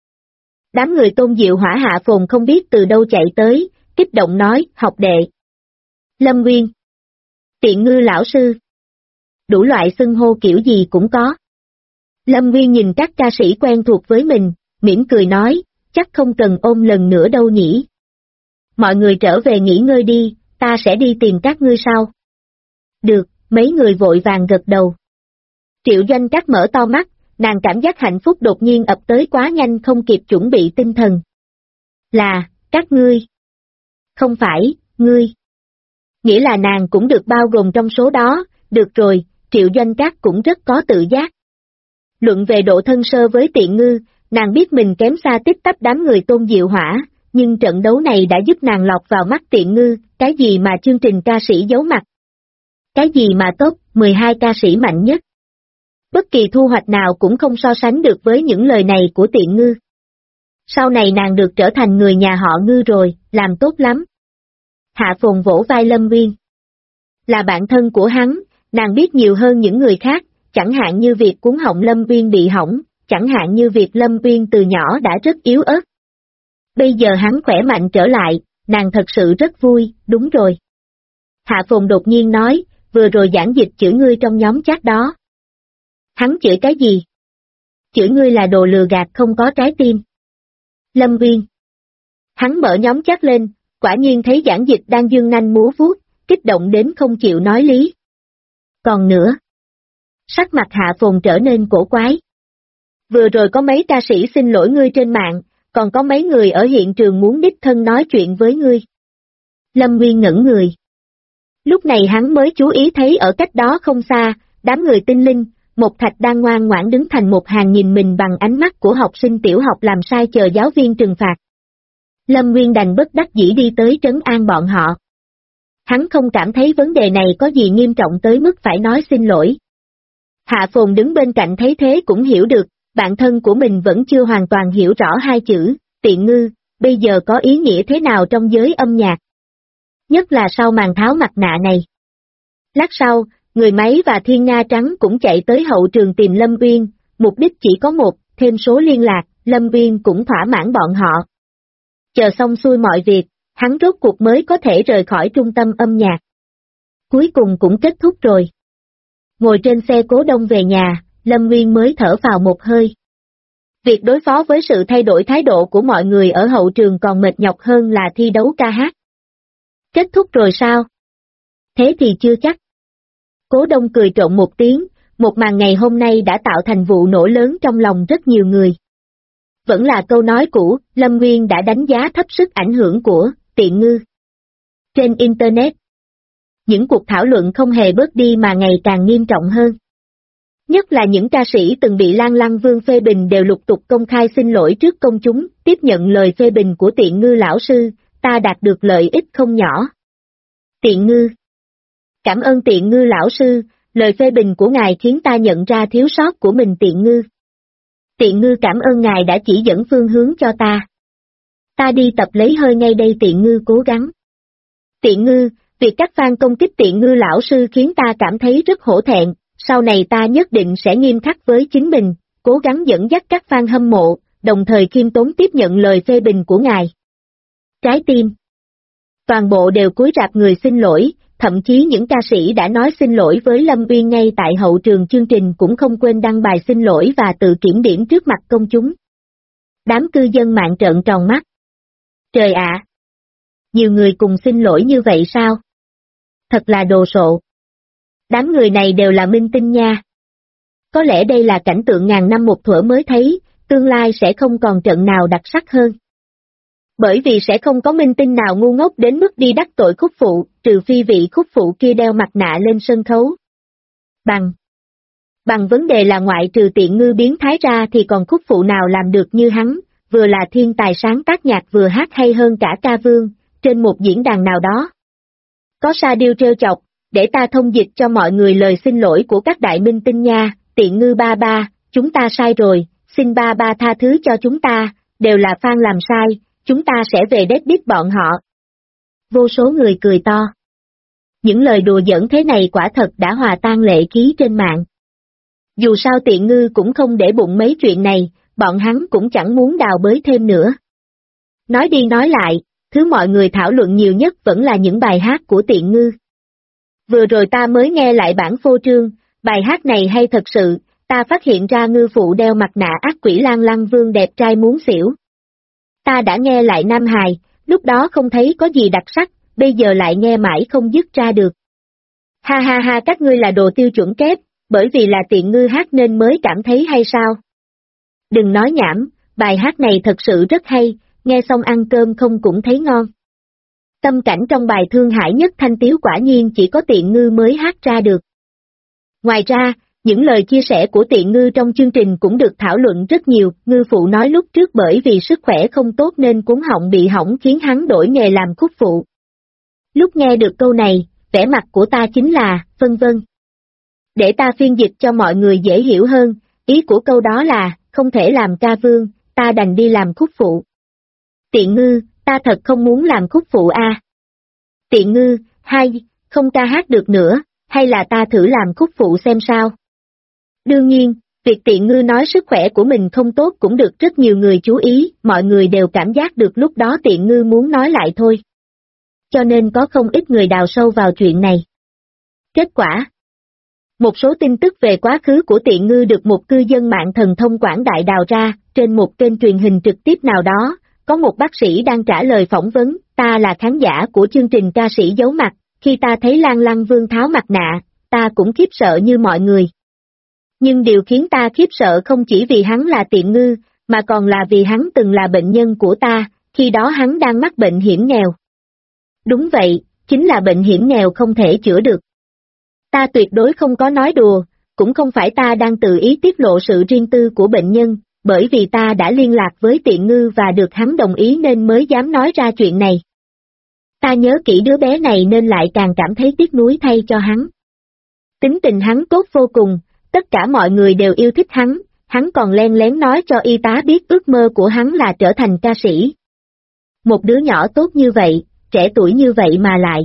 Đám người Tôn Diệu Hỏa Hạ Phồn không biết từ đâu chạy tới, kích động nói, học đệ. Lâm Nguyên. Tiện Ngư lão sư. Đủ loại xưng hô kiểu gì cũng có. Lâm Nguyên nhìn các ca sĩ quen thuộc với mình, mỉm cười nói, chắc không cần ôm lần nữa đâu nhỉ. Mọi người trở về nghỉ ngơi đi, ta sẽ đi tìm các ngươi sau. Được, mấy người vội vàng gật đầu. Triệu Doanh Trác mở to mắt, nàng cảm giác hạnh phúc đột nhiên ập tới quá nhanh không kịp chuẩn bị tinh thần. Là, các ngươi. Không phải, ngươi. Nghĩa là nàng cũng được bao gồm trong số đó, được rồi, Triệu Doanh Trác cũng rất có tự giác. Luận về độ thân sơ với Tiện Ngư, nàng biết mình kém xa tích tắp đám người Tôn Diệu Hỏa, nhưng trận đấu này đã giúp nàng lọt vào mắt Tiện Ngư, cái gì mà chương trình ca sĩ giấu mặt. Cái gì mà top 12 ca sĩ mạnh nhất. Bất kỳ thu hoạch nào cũng không so sánh được với những lời này của Tiện Ngư. Sau này nàng được trở thành người nhà họ Ngư rồi, làm tốt lắm. Hạ Phồn vỗ vai Lâm Nguyên. Là bạn thân của hắn, nàng biết nhiều hơn những người khác, chẳng hạn như việc cuốn họng Lâm Nguyên bị hỏng, chẳng hạn như việc Lâm Nguyên từ nhỏ đã rất yếu ớt. Bây giờ hắn khỏe mạnh trở lại, nàng thật sự rất vui, đúng rồi. Hạ Phồn đột nhiên nói, vừa rồi giảng dịch chửi ngươi trong nhóm chat đó. Hắn chửi cái gì? Chửi ngươi là đồ lừa gạt không có trái tim. Lâm Nguyên. Hắn mở nhóm chat lên, quả nhiên thấy giảng dịch đang dương nanh múa vuốt, kích động đến không chịu nói lý. Còn nữa. Sắc mặt Hạ Phồn trở nên cổ quái. Vừa rồi có mấy ca sĩ xin lỗi ngươi trên mạng, còn có mấy người ở hiện trường muốn đích thân nói chuyện với ngươi. Lâm Nguyên ngẩn người. Lúc này hắn mới chú ý thấy ở cách đó không xa, đám người tinh linh, Một Thạch đang ngoan ngoãn đứng thành một hàng nhìn mình bằng ánh mắt của học sinh tiểu học làm sai chờ giáo viên trừng phạt. Lâm Nguyên đành bất đắc dĩ đi tới trấn an bọn họ. Hắn không cảm thấy vấn đề này có gì nghiêm trọng tới mức phải nói xin lỗi. Hạ Phồn đứng bên cạnh thấy thế cũng hiểu được, bạn thân của mình vẫn chưa hoàn toàn hiểu rõ hai chữ, Tiện Ngư, bây giờ có ý nghĩa thế nào trong giới âm nhạc. Nhất là sau màn tháo mặt nạ này. Lát sau, người máy và Thiên Nga Trắng cũng chạy tới hậu trường tìm Lâm Uyên, mục đích chỉ có một, thêm số liên lạc, Lâm Uyên cũng thỏa mãn bọn họ. Chờ xong xuôi mọi việc, hắn rốt cuộc mới có thể rời khỏi trung tâm âm nhạc. Cuối cùng cũng kết thúc rồi. Ngồi trên xe Cố Đông về nhà, Lâm Nguyên mới thở vào một hơi. Việc đối phó với sự thay đổi thái độ của mọi người ở hậu trường còn mệt nhọc hơn là thi đấu ca hát. Kết thúc rồi sao? Thế thì chưa chắc. Cố Đông cười trộn một tiếng, một màn ngày hôm nay đã tạo thành vụ nổ lớn trong lòng rất nhiều người. Vẫn là câu nói cũ, Lâm Nguyên đã đánh giá thấp sức ảnh hưởng của Tiện Ngư. Trên Internet, những cuộc thảo luận không hề bớt đi mà ngày càng nghiêm trọng hơn. Nhất là những ca sĩ từng bị Lan Lăng Vương phê bình đều lục tục công khai xin lỗi trước công chúng, tiếp nhận lời phê bình của Tiện Ngư lão sư, ta đạt được lợi ích không nhỏ. Tiện ngư. Cảm ơn Tiện ngư lão sư, lời phê bình của ngài khiến ta nhận ra thiếu sót của mình Tiện ngư. Tiện ngư cảm ơn ngài đã chỉ dẫn phương hướng cho ta. Ta đi tập lấy hơi ngay đây Tiện ngư cố gắng. Tiện ngư, việc các fan công kích Tiện ngư lão sư khiến ta cảm thấy rất hổ thẹn, sau này ta nhất định sẽ nghiêm khắc với chính mình, cố gắng dẫn dắt các fan hâm mộ, đồng thời khiêm tốn tiếp nhận lời phê bình của ngài. Trái tim. Toàn bộ đều cúi rạp người xin lỗi, thậm chí những ca sĩ đã nói xin lỗi với Lâm Uyên ngay tại hậu trường chương trình cũng không quên đăng bài xin lỗi và tự kiểm điểm trước mặt công chúng. Đám cư dân mạng trợn tròn mắt. Trời ạ! Nhiều người cùng xin lỗi như vậy sao? Thật là đồ sộ. Đám người này đều là minh tinh nha. Có lẽ đây là cảnh tượng ngàn năm một thuở mới thấy, tương lai sẽ không còn trận nào đặc sắc hơn. Bởi vì sẽ không có minh tinh nào ngu ngốc đến mức đi đắc tội khúc phụ, trừ phi vị khúc phụ kia đeo mặt nạ lên sân khấu. Bằng vấn đề là ngoại trừ Tiện ngư biến thái ra thì còn khúc phụ nào làm được như hắn, vừa là thiên tài sáng tác nhạc vừa hát hay hơn cả ca vương, trên một diễn đàn nào đó. Có sa điêu trêu chọc, để ta thông dịch cho mọi người lời xin lỗi của các đại minh tinh nha, Tiện ngư ba ba, chúng ta sai rồi, xin ba ba tha thứ cho chúng ta, đều là fan làm sai, chúng ta sẽ về deadbeat bọn họ. Vô số người cười to. Những lời đùa giỡn thế này quả thật đã hòa tan lệ khí trên mạng. Dù sao Tiện ngư cũng không để bụng mấy chuyện này, bọn hắn cũng chẳng muốn đào bới thêm nữa. Nói đi nói lại, thứ mọi người thảo luận nhiều nhất vẫn là những bài hát của Tiện ngư. Vừa rồi ta mới nghe lại bản phô trương, bài hát này hay thật sự, ta phát hiện ra ngư phụ đeo mặt nạ ác quỷ Lan Lăng Vương đẹp trai muốn xỉu. Ta đã nghe lại Nam Hài, lúc đó không thấy có gì đặc sắc, bây giờ lại nghe mãi không dứt ra được. Ha ha ha, các ngươi là đồ tiêu chuẩn kép, bởi vì là Tiện ngư hát nên mới cảm thấy hay sao? Đừng nói nhảm, bài hát này thật sự rất hay, nghe xong ăn cơm không cũng thấy ngon. Tâm cảnh trong bài thương hại nhất thanh tiếu quả nhiên chỉ có Tiện ngư mới hát ra được. Ngoài ra, những lời chia sẻ của Tiện ngư trong chương trình cũng được thảo luận rất nhiều, ngư phụ nói lúc trước bởi vì sức khỏe không tốt nên cuống họng bị hỏng khiến hắn đổi nghề làm khúc phụ. Lúc nghe được câu này, vẻ mặt của ta chính là, vân vân. Để ta phiên dịch cho mọi người dễ hiểu hơn, ý của câu đó là, không thể làm ca vương, ta đành đi làm khúc phụ. Tiện ngư, ta thật không muốn làm khúc phụ a. Tiện ngư, không ca hát được nữa, hay là ta thử làm khúc phụ xem sao? Đương nhiên, việc Tiện ngư nói sức khỏe của mình không tốt cũng được rất nhiều người chú ý, mọi người đều cảm giác được lúc đó Tiện ngư muốn nói lại thôi. Cho nên có không ít người đào sâu vào chuyện này. Kết quả, một số tin tức về quá khứ của Tiện ngư được một cư dân mạng thần thông quảng đại đào ra, trên một kênh truyền hình trực tiếp nào đó, có một bác sĩ đang trả lời phỏng vấn, ta là khán giả của chương trình ca sĩ giấu mặt, khi ta thấy Lan Lăng Vương tháo mặt nạ, ta cũng khiếp sợ như mọi người. Nhưng điều khiến ta khiếp sợ không chỉ vì hắn là Tiện ngư, mà còn là vì hắn từng là bệnh nhân của ta, khi đó hắn đang mắc bệnh hiểm nghèo. Đúng vậy, chính là bệnh hiểm nghèo không thể chữa được. Ta tuyệt đối không có nói đùa, cũng không phải ta đang tự ý tiết lộ sự riêng tư của bệnh nhân, bởi vì ta đã liên lạc với Tiện ngư và được hắn đồng ý nên mới dám nói ra chuyện này. Ta nhớ kỹ đứa bé này nên lại càng cảm thấy tiếc nuối thay cho hắn. Tính tình hắn tốt vô cùng, tất cả mọi người đều yêu thích hắn còn len lén nói cho y tá biết ước mơ của hắn là trở thành ca sĩ. Một đứa nhỏ tốt như vậy, trẻ tuổi như vậy mà lại.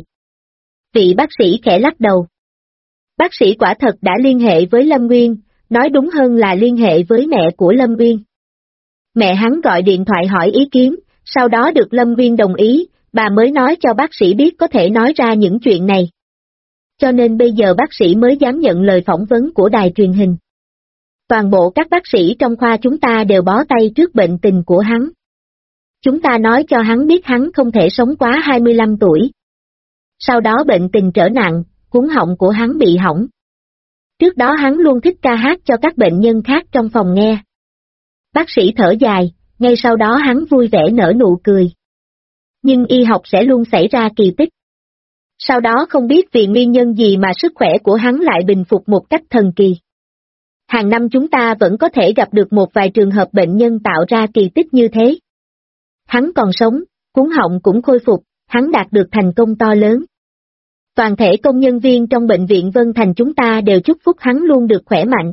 Vị bác sĩ khẽ lắc đầu. Bác sĩ quả thật đã liên hệ với Lâm Nguyên, nói đúng hơn là liên hệ với mẹ của Lâm Nguyên. Mẹ hắn gọi điện thoại hỏi ý kiến, sau đó được Lâm Nguyên đồng ý, bà mới nói cho bác sĩ biết có thể nói ra những chuyện này. Cho nên bây giờ bác sĩ mới dám nhận lời phỏng vấn của đài truyền hình. Toàn bộ các bác sĩ trong khoa chúng ta đều bó tay trước bệnh tình của hắn. Chúng ta nói cho hắn biết hắn không thể sống quá 25 tuổi. Sau đó bệnh tình trở nặng, cuống họng của hắn bị hỏng. Trước đó hắn luôn thích ca hát cho các bệnh nhân khác trong phòng nghe. Bác sĩ thở dài, ngay sau đó hắn vui vẻ nở nụ cười. Nhưng y học sẽ luôn xảy ra kỳ tích. Sau đó không biết vì nguyên nhân gì mà sức khỏe của hắn lại bình phục một cách thần kỳ. Hàng năm chúng ta vẫn có thể gặp được một vài trường hợp bệnh nhân tạo ra kỳ tích như thế. Hắn còn sống, cuống họng cũng khôi phục, hắn đạt được thành công to lớn. Toàn thể công nhân viên trong bệnh viện Vân Thành chúng ta đều chúc phúc hắn luôn được khỏe mạnh.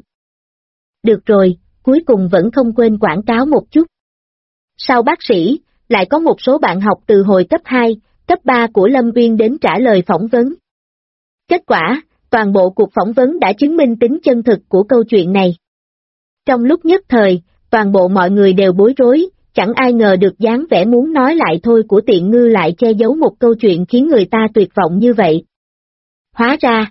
Được rồi, cuối cùng vẫn không quên quảng cáo một chút. Sau bác sĩ, lại có một số bạn học từ hồi cấp 2, cấp 3 của Lâm Uyên đến trả lời phỏng vấn. Kết quả, toàn bộ cuộc phỏng vấn đã chứng minh tính chân thực của câu chuyện này. Trong lúc nhất thời, toàn bộ mọi người đều bối rối, chẳng ai ngờ được dáng vẻ muốn nói lại thôi của Tiện Ngư lại che giấu một câu chuyện khiến người ta tuyệt vọng như vậy. Hóa ra,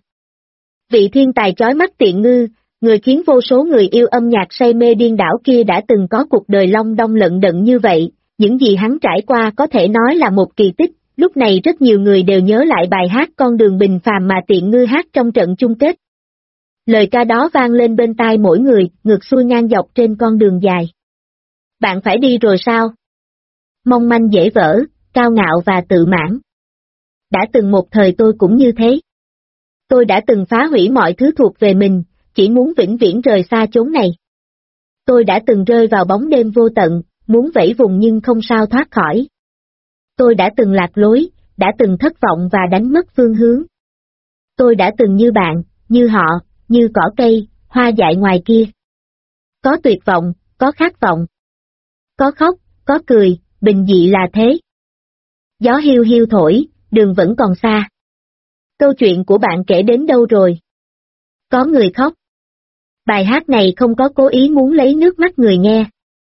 vị thiên tài chói mắt Tiện Ngư, người khiến vô số người yêu âm nhạc say mê điên đảo kia đã từng có cuộc đời long đong lận đận như vậy, những gì hắn trải qua có thể nói là một kỳ tích. Lúc này rất nhiều người đều nhớ lại bài hát Con đường bình phàm mà Tiện Ngư hát trong trận chung kết. Lời ca đó vang lên bên tai mỗi người, ngược xuôi ngang dọc trên con đường dài. Bạn phải đi rồi sao? Mong manh dễ vỡ, cao ngạo và tự mãn. Đã từng một thời tôi cũng như thế. Tôi đã từng phá hủy mọi thứ thuộc về mình, chỉ muốn vĩnh viễn rời xa chốn này. Tôi đã từng rơi vào bóng đêm vô tận, muốn vẫy vùng nhưng không sao thoát khỏi. Tôi đã từng lạc lối, đã từng thất vọng và đánh mất phương hướng. Tôi đã từng như bạn, như họ, như cỏ cây, hoa dại ngoài kia. Có tuyệt vọng, có khát vọng. Có khóc, có cười, bình dị là thế. Gió hiu hiu thổi, đường vẫn còn xa. Câu chuyện của bạn kể đến đâu rồi? Có người khóc. Bài hát này không có cố ý muốn lấy nước mắt người nghe.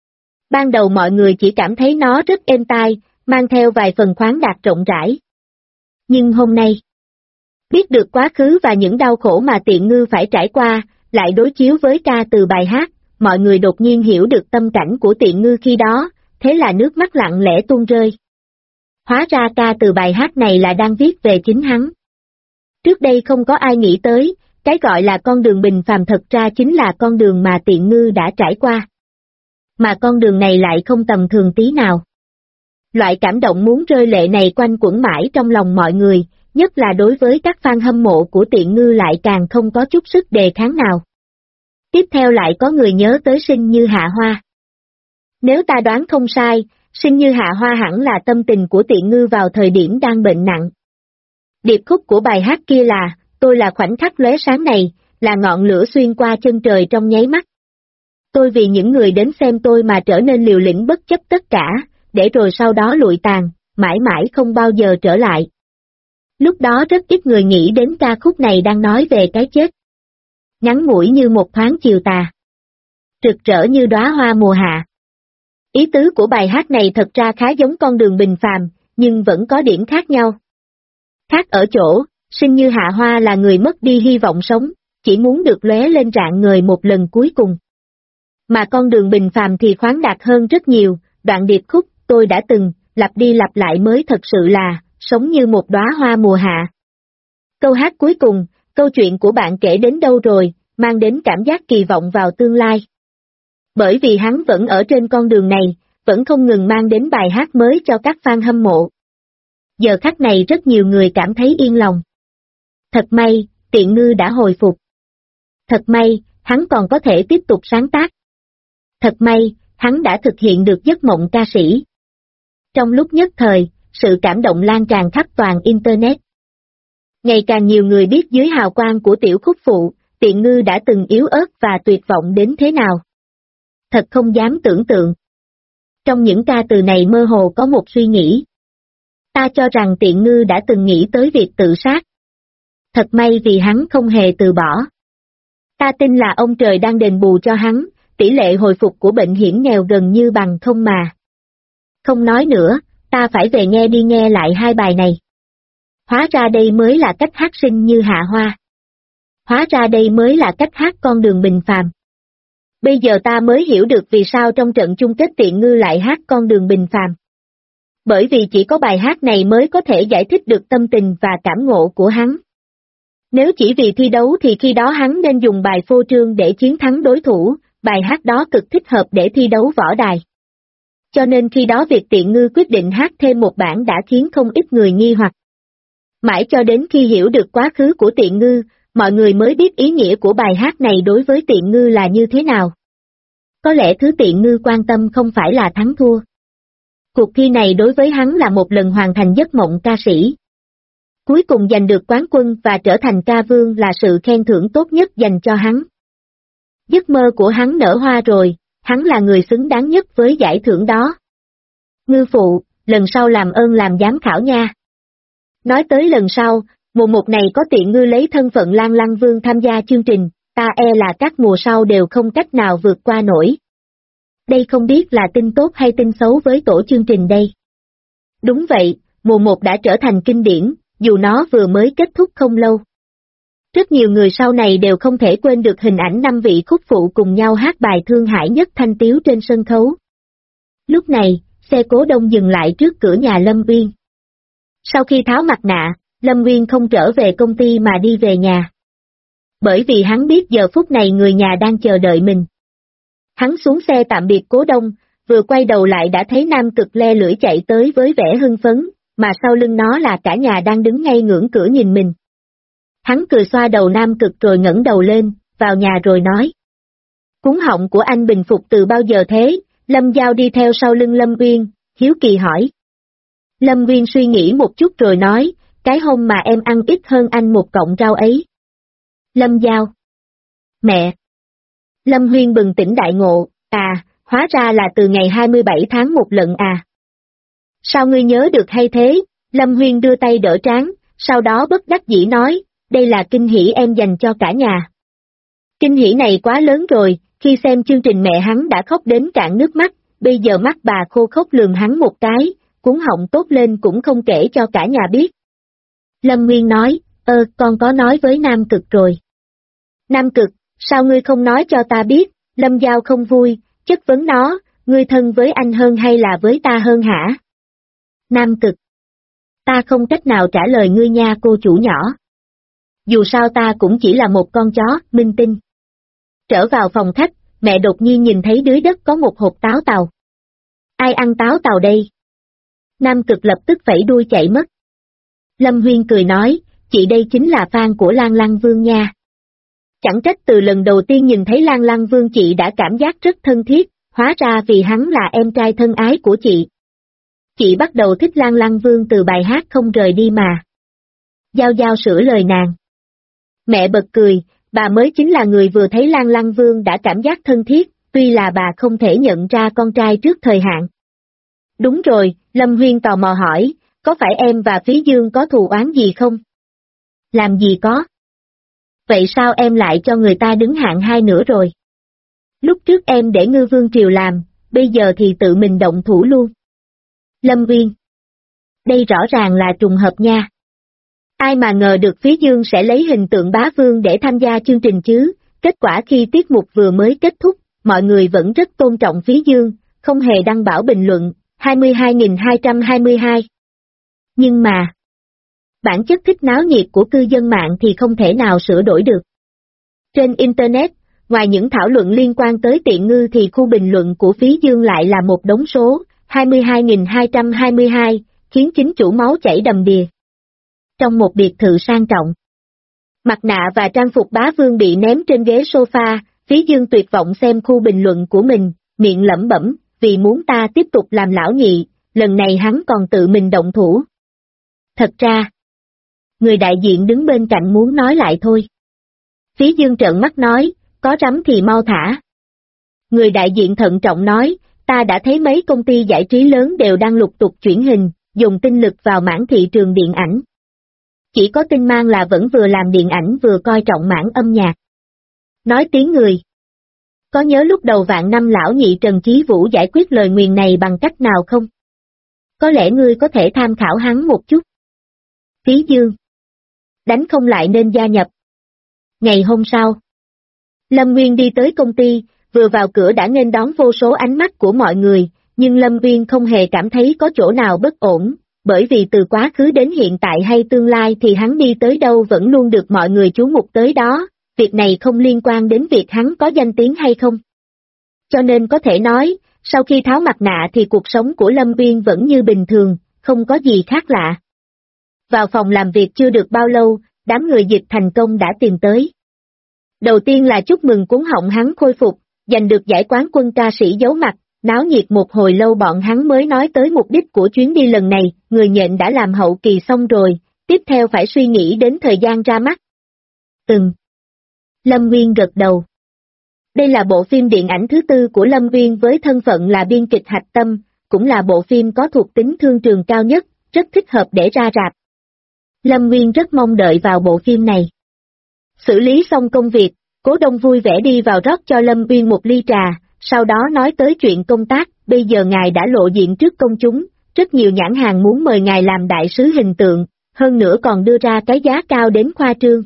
Ban đầu mọi người chỉ cảm thấy nó rất êm tai, mang theo vài phần khoáng đạt rộng rãi. Nhưng hôm nay, biết được quá khứ và những đau khổ mà Tiện Ngư phải trải qua, lại đối chiếu với ca từ bài hát, mọi người đột nhiên hiểu được tâm cảnh của Tiện Ngư khi đó, thế là nước mắt lặng lẽ tuôn rơi. Hóa ra ca từ bài hát này là đang viết về chính hắn. Trước đây không có ai nghĩ tới, cái gọi là con đường bình phàm thật ra chính là con đường mà Tiện Ngư đã trải qua. Mà con đường này lại không tầm thường tí nào. Loại cảm động muốn rơi lệ này quanh quẩn mãi trong lòng mọi người, nhất là đối với các fan hâm mộ của Tiện Ngư lại càng không có chút sức đề kháng nào. Tiếp theo lại có người nhớ tới Sinh Như Hạ Hoa. Nếu ta đoán không sai, Sinh Như Hạ Hoa hẳn là tâm tình của Tiện Ngư vào thời điểm đang bệnh nặng. Điệp khúc của bài hát kia là, tôi là khoảnh khắc lóe sáng này, là ngọn lửa xuyên qua chân trời trong nháy mắt. Tôi vì những người đến xem tôi mà trở nên liều lĩnh bất chấp tất cả, để rồi sau đó lụi tàn, mãi mãi không bao giờ trở lại. Lúc đó rất ít người nghĩ đến ca khúc này đang nói về cái chết. Ngắn ngủi như một thoáng chiều tà. Rực rỡ như đóa hoa mùa hạ. Ý tứ của bài hát này thật ra khá giống con đường bình phàm, nhưng vẫn có điểm khác nhau. Khác ở chỗ, Sinh Như Hạ Hoa là người mất đi hy vọng sống, chỉ muốn được lóe lên rạng ngời một lần cuối cùng. Mà con đường bình phàm thì khoáng đạt hơn rất nhiều, đoạn điệp khúc, tôi đã từng, lặp đi lặp lại mới thật sự là, sống như một đóa hoa mùa hạ. Câu hát cuối cùng, câu chuyện của bạn kể đến đâu rồi, mang đến cảm giác kỳ vọng vào tương lai. Bởi vì hắn vẫn ở trên con đường này, vẫn không ngừng mang đến bài hát mới cho các fan hâm mộ. Giờ khắc này rất nhiều người cảm thấy yên lòng. Thật may, Tiện Ngư đã hồi phục. Thật may, hắn còn có thể tiếp tục sáng tác. Thật may, hắn đã thực hiện được giấc mộng ca sĩ. Trong lúc nhất thời, sự cảm động lan tràn khắp toàn Internet. Ngày càng nhiều người biết dưới hào quang của tiểu khúc phụ, Tiện Ngư đã từng yếu ớt và tuyệt vọng đến thế nào. Thật không dám tưởng tượng. Trong những ca từ này mơ hồ có một suy nghĩ. Ta cho rằng Tiện Ngư đã từng nghĩ tới việc tự sát. Thật may vì hắn không hề từ bỏ. Ta tin là ông trời đang đền bù cho hắn, tỷ lệ hồi phục của bệnh hiểm nghèo gần như bằng không mà. Không nói nữa, ta phải về nghe đi nghe lại hai bài này. Hóa ra đây mới là cách hát Sinh Như Hạ Hoa. Hóa ra đây mới là cách hát con đường bình phàm. Bây giờ ta mới hiểu được vì sao trong trận chung kết Tiện Ngư lại hát con đường bình phàm. Bởi vì chỉ có bài hát này mới có thể giải thích được tâm tình và cảm ngộ của hắn. Nếu chỉ vì thi đấu thì khi đó hắn nên dùng bài phô trương để chiến thắng đối thủ, bài hát đó cực thích hợp để thi đấu võ đài. Cho nên khi đó việc Tiện Ngư quyết định hát thêm một bản đã khiến không ít người nghi hoặc. Mãi cho đến khi hiểu được quá khứ của Tiện Ngư, mọi người mới biết ý nghĩa của bài hát này đối với Tiện Ngư là như thế nào. Có lẽ thứ Tiện Ngư quan tâm không phải là thắng thua. Cuộc thi này đối với hắn là một lần hoàn thành giấc mộng ca sĩ. Cuối cùng giành được quán quân và trở thành ca vương là sự khen thưởng tốt nhất dành cho hắn. Giấc mơ của hắn nở hoa rồi, hắn là người xứng đáng nhất với giải thưởng đó. Ngư phụ, lần sau làm ơn làm giám khảo nha. Nói tới lần sau, mùa một này có tiện ngư lấy thân phận Lan Lăng Vương tham gia chương trình, ta e là các mùa sau đều không cách nào vượt qua nổi. Đây không biết là tin tốt hay tin xấu với tổ chương trình đây. Đúng vậy, mùa một đã trở thành kinh điển, dù nó vừa mới kết thúc không lâu. Rất nhiều người sau này đều không thể quên được hình ảnh 5 vị khúc phụ cùng nhau hát bài thương hải nhất thanh tiếu trên sân khấu. Lúc này, xe Cố Đông dừng lại trước cửa nhà Lâm Uyên. Sau khi tháo mặt nạ, Lâm Uyên không trở về công ty mà đi về nhà. Bởi vì hắn biết giờ phút này người nhà đang chờ đợi mình. Hắn xuống xe tạm biệt Cố Đông, vừa quay đầu lại đã thấy Nam Cực le lưỡi chạy tới với vẻ hưng phấn, mà sau lưng nó là cả nhà đang đứng ngay ngưỡng cửa nhìn mình. Hắn cười xoa đầu Nam Cực rồi ngẩng đầu lên, vào nhà rồi nói. Cuống họng của anh bình phục từ bao giờ thế? Lâm Giao đi theo sau lưng Lâm Uyên, hiếu kỳ hỏi. Lâm Uyên suy nghĩ một chút rồi nói, cái hôm mà em ăn ít hơn anh một cọng rau ấy. Lâm Giao. Mẹ. Lâm Uyên bừng tỉnh đại ngộ, hóa ra là từ ngày 27 tháng một lần à. Sao ngươi nhớ được hay thế? Lâm Uyên đưa tay đỡ trán, sau đó bất đắc dĩ nói, đây là kinh hỉ em dành cho cả nhà. Kinh hỉ này quá lớn rồi, khi xem chương trình mẹ hắn đã khóc đến cạn nước mắt, bây giờ mắt bà khô khốc lườm hắn một cái, cuống họng tốt lên cũng không kể cho cả nhà biết. Lâm Nguyên nói, con có nói với Nam Cực rồi. Nam Cực, sao ngươi không nói cho ta biết? Lâm Giao không vui, chất vấn nó, ngươi thân với anh hơn hay là với ta hơn hả? Nam Cực, ta không cách nào trả lời ngươi nha cô chủ nhỏ. Dù sao ta cũng chỉ là một con chó, minh tinh. Trở vào phòng khách, mẹ đột nhiên nhìn thấy dưới đất có một hộp táo tàu. Ai ăn táo tàu đây? Nam Cực lập tức vẫy đuôi chạy mất. Lâm Huyên cười nói, chị đây chính là fan của Lan Lăng Vương nha. Chẳng trách từ lần đầu tiên nhìn thấy Lan Lăng Vương chị đã cảm giác rất thân thiết, hóa ra vì hắn là em trai thân ái của chị. Chị bắt đầu thích Lan Lăng Vương từ bài hát Không Rời Đi mà. Giao Giao sửa lời nàng. Mẹ bật cười, bà mới chính là người vừa thấy Lan Lăng Vương đã cảm giác thân thiết, tuy là bà không thể nhận ra con trai trước thời hạn. Đúng rồi, Lâm Huyên tò mò hỏi, có phải em và Phí Dương có thù oán gì không? Làm gì có? Vậy sao em lại cho người ta đứng hạng 2 nữa rồi? Lúc trước em để Ngư Vương Triều làm, bây giờ thì tự mình động thủ luôn. Lâm Uyên. Đây rõ ràng là trùng hợp nha. Ai mà ngờ được Phí Dương sẽ lấy hình tượng bá vương để tham gia chương trình chứ, kết quả khi tiết mục vừa mới kết thúc, mọi người vẫn rất tôn trọng Phí Dương, không hề đăng bảo bình luận, 22.222. Nhưng mà, bản chất thích náo nhiệt của cư dân mạng thì không thể nào sửa đổi được. Trên Internet, ngoài những thảo luận liên quan tới tiện ngư thì khu bình luận của Phí Dương lại là một đống số, 22.222, khiến chính chủ máu chảy đầm đìa. Trong một biệt thự sang trọng, mặt nạ và trang phục bá vương bị ném trên ghế sofa, Phí Dương tuyệt vọng xem khu bình luận của mình, miệng lẩm bẩm, vì muốn ta tiếp tục làm lão nhị, lần này hắn còn tự mình động thủ. Thật ra, người đại diện đứng bên cạnh muốn nói lại thôi. Phí Dương trợn mắt nói, có rắm thì mau thả. Người đại diện thận trọng nói, ta đã thấy mấy công ty giải trí lớn đều đang lục tục chuyển hình, dùng tinh lực vào mảng thị trường điện ảnh. Chỉ có Tinh Mang là vẫn vừa làm điện ảnh vừa coi trọng mảng âm nhạc. Nói tiếng người. Có nhớ lúc đầu vạn năm lão nhị Trần Chí Vũ giải quyết lời nguyền này bằng cách nào không? Có lẽ ngươi có thể tham khảo hắn một chút. Phí Dương. Đánh không lại nên gia nhập. Ngày hôm sau, Lâm Nguyên đi tới công ty, vừa vào cửa đã nghênh đón vô số ánh mắt của mọi người, nhưng Lâm Nguyên không hề cảm thấy có chỗ nào bất ổn, bởi vì từ quá khứ đến hiện tại hay tương lai thì hắn đi tới đâu vẫn luôn được mọi người chú mục tới đó, việc này không liên quan đến việc hắn có danh tiếng hay không. Cho nên có thể nói, sau khi tháo mặt nạ thì cuộc sống của Lâm Nguyên vẫn như bình thường, không có gì khác lạ. Vào phòng làm việc chưa được bao lâu, đám người dịch thành công đã tìm tới. Đầu tiên là chúc mừng cuống họng hắn khôi phục, giành được giải quán quân ca sĩ giấu mặt, náo nhiệt một hồi lâu bọn hắn mới nói tới mục đích của chuyến đi lần này, người nhện đã làm hậu kỳ xong rồi, tiếp theo phải suy nghĩ đến thời gian ra mắt. Lâm Nguyên gật đầu. Đây là bộ phim điện ảnh thứ tư của Lâm Nguyên với thân phận là biên kịch hạch tâm, cũng là bộ phim có thuộc tính thương trường cao nhất, rất thích hợp để ra rạp. Lâm Nguyên rất mong đợi vào bộ phim này. Xử lý xong công việc, Cố Đông vui vẻ đi vào rót cho Lâm Nguyên một ly trà, sau đó nói tới chuyện công tác, bây giờ ngài đã lộ diện trước công chúng, rất nhiều nhãn hàng muốn mời ngài làm đại sứ hình tượng, hơn nữa còn đưa ra cái giá cao đến khoa trương.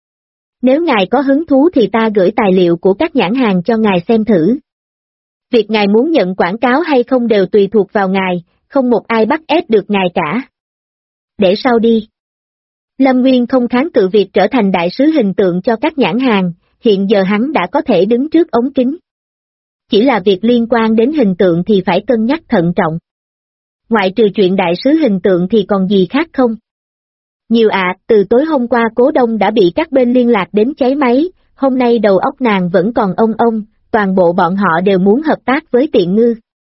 Nếu ngài có hứng thú thì ta gửi tài liệu của các nhãn hàng cho ngài xem thử. Việc ngài muốn nhận quảng cáo hay không đều tùy thuộc vào ngài, không một ai bắt ép được ngài cả. Để sau đi. Lâm Nguyên không kháng cự việc trở thành đại sứ hình tượng cho các nhãn hàng, hiện giờ hắn đã có thể đứng trước ống kính. Chỉ là việc liên quan đến hình tượng thì phải cân nhắc thận trọng. Ngoại trừ chuyện đại sứ hình tượng thì còn gì khác không? Nhiều từ tối hôm qua Cố Đông đã bị các bên liên lạc đến cháy máy, hôm nay đầu óc nàng vẫn còn ông, toàn bộ bọn họ đều muốn hợp tác với Tiện Ngư.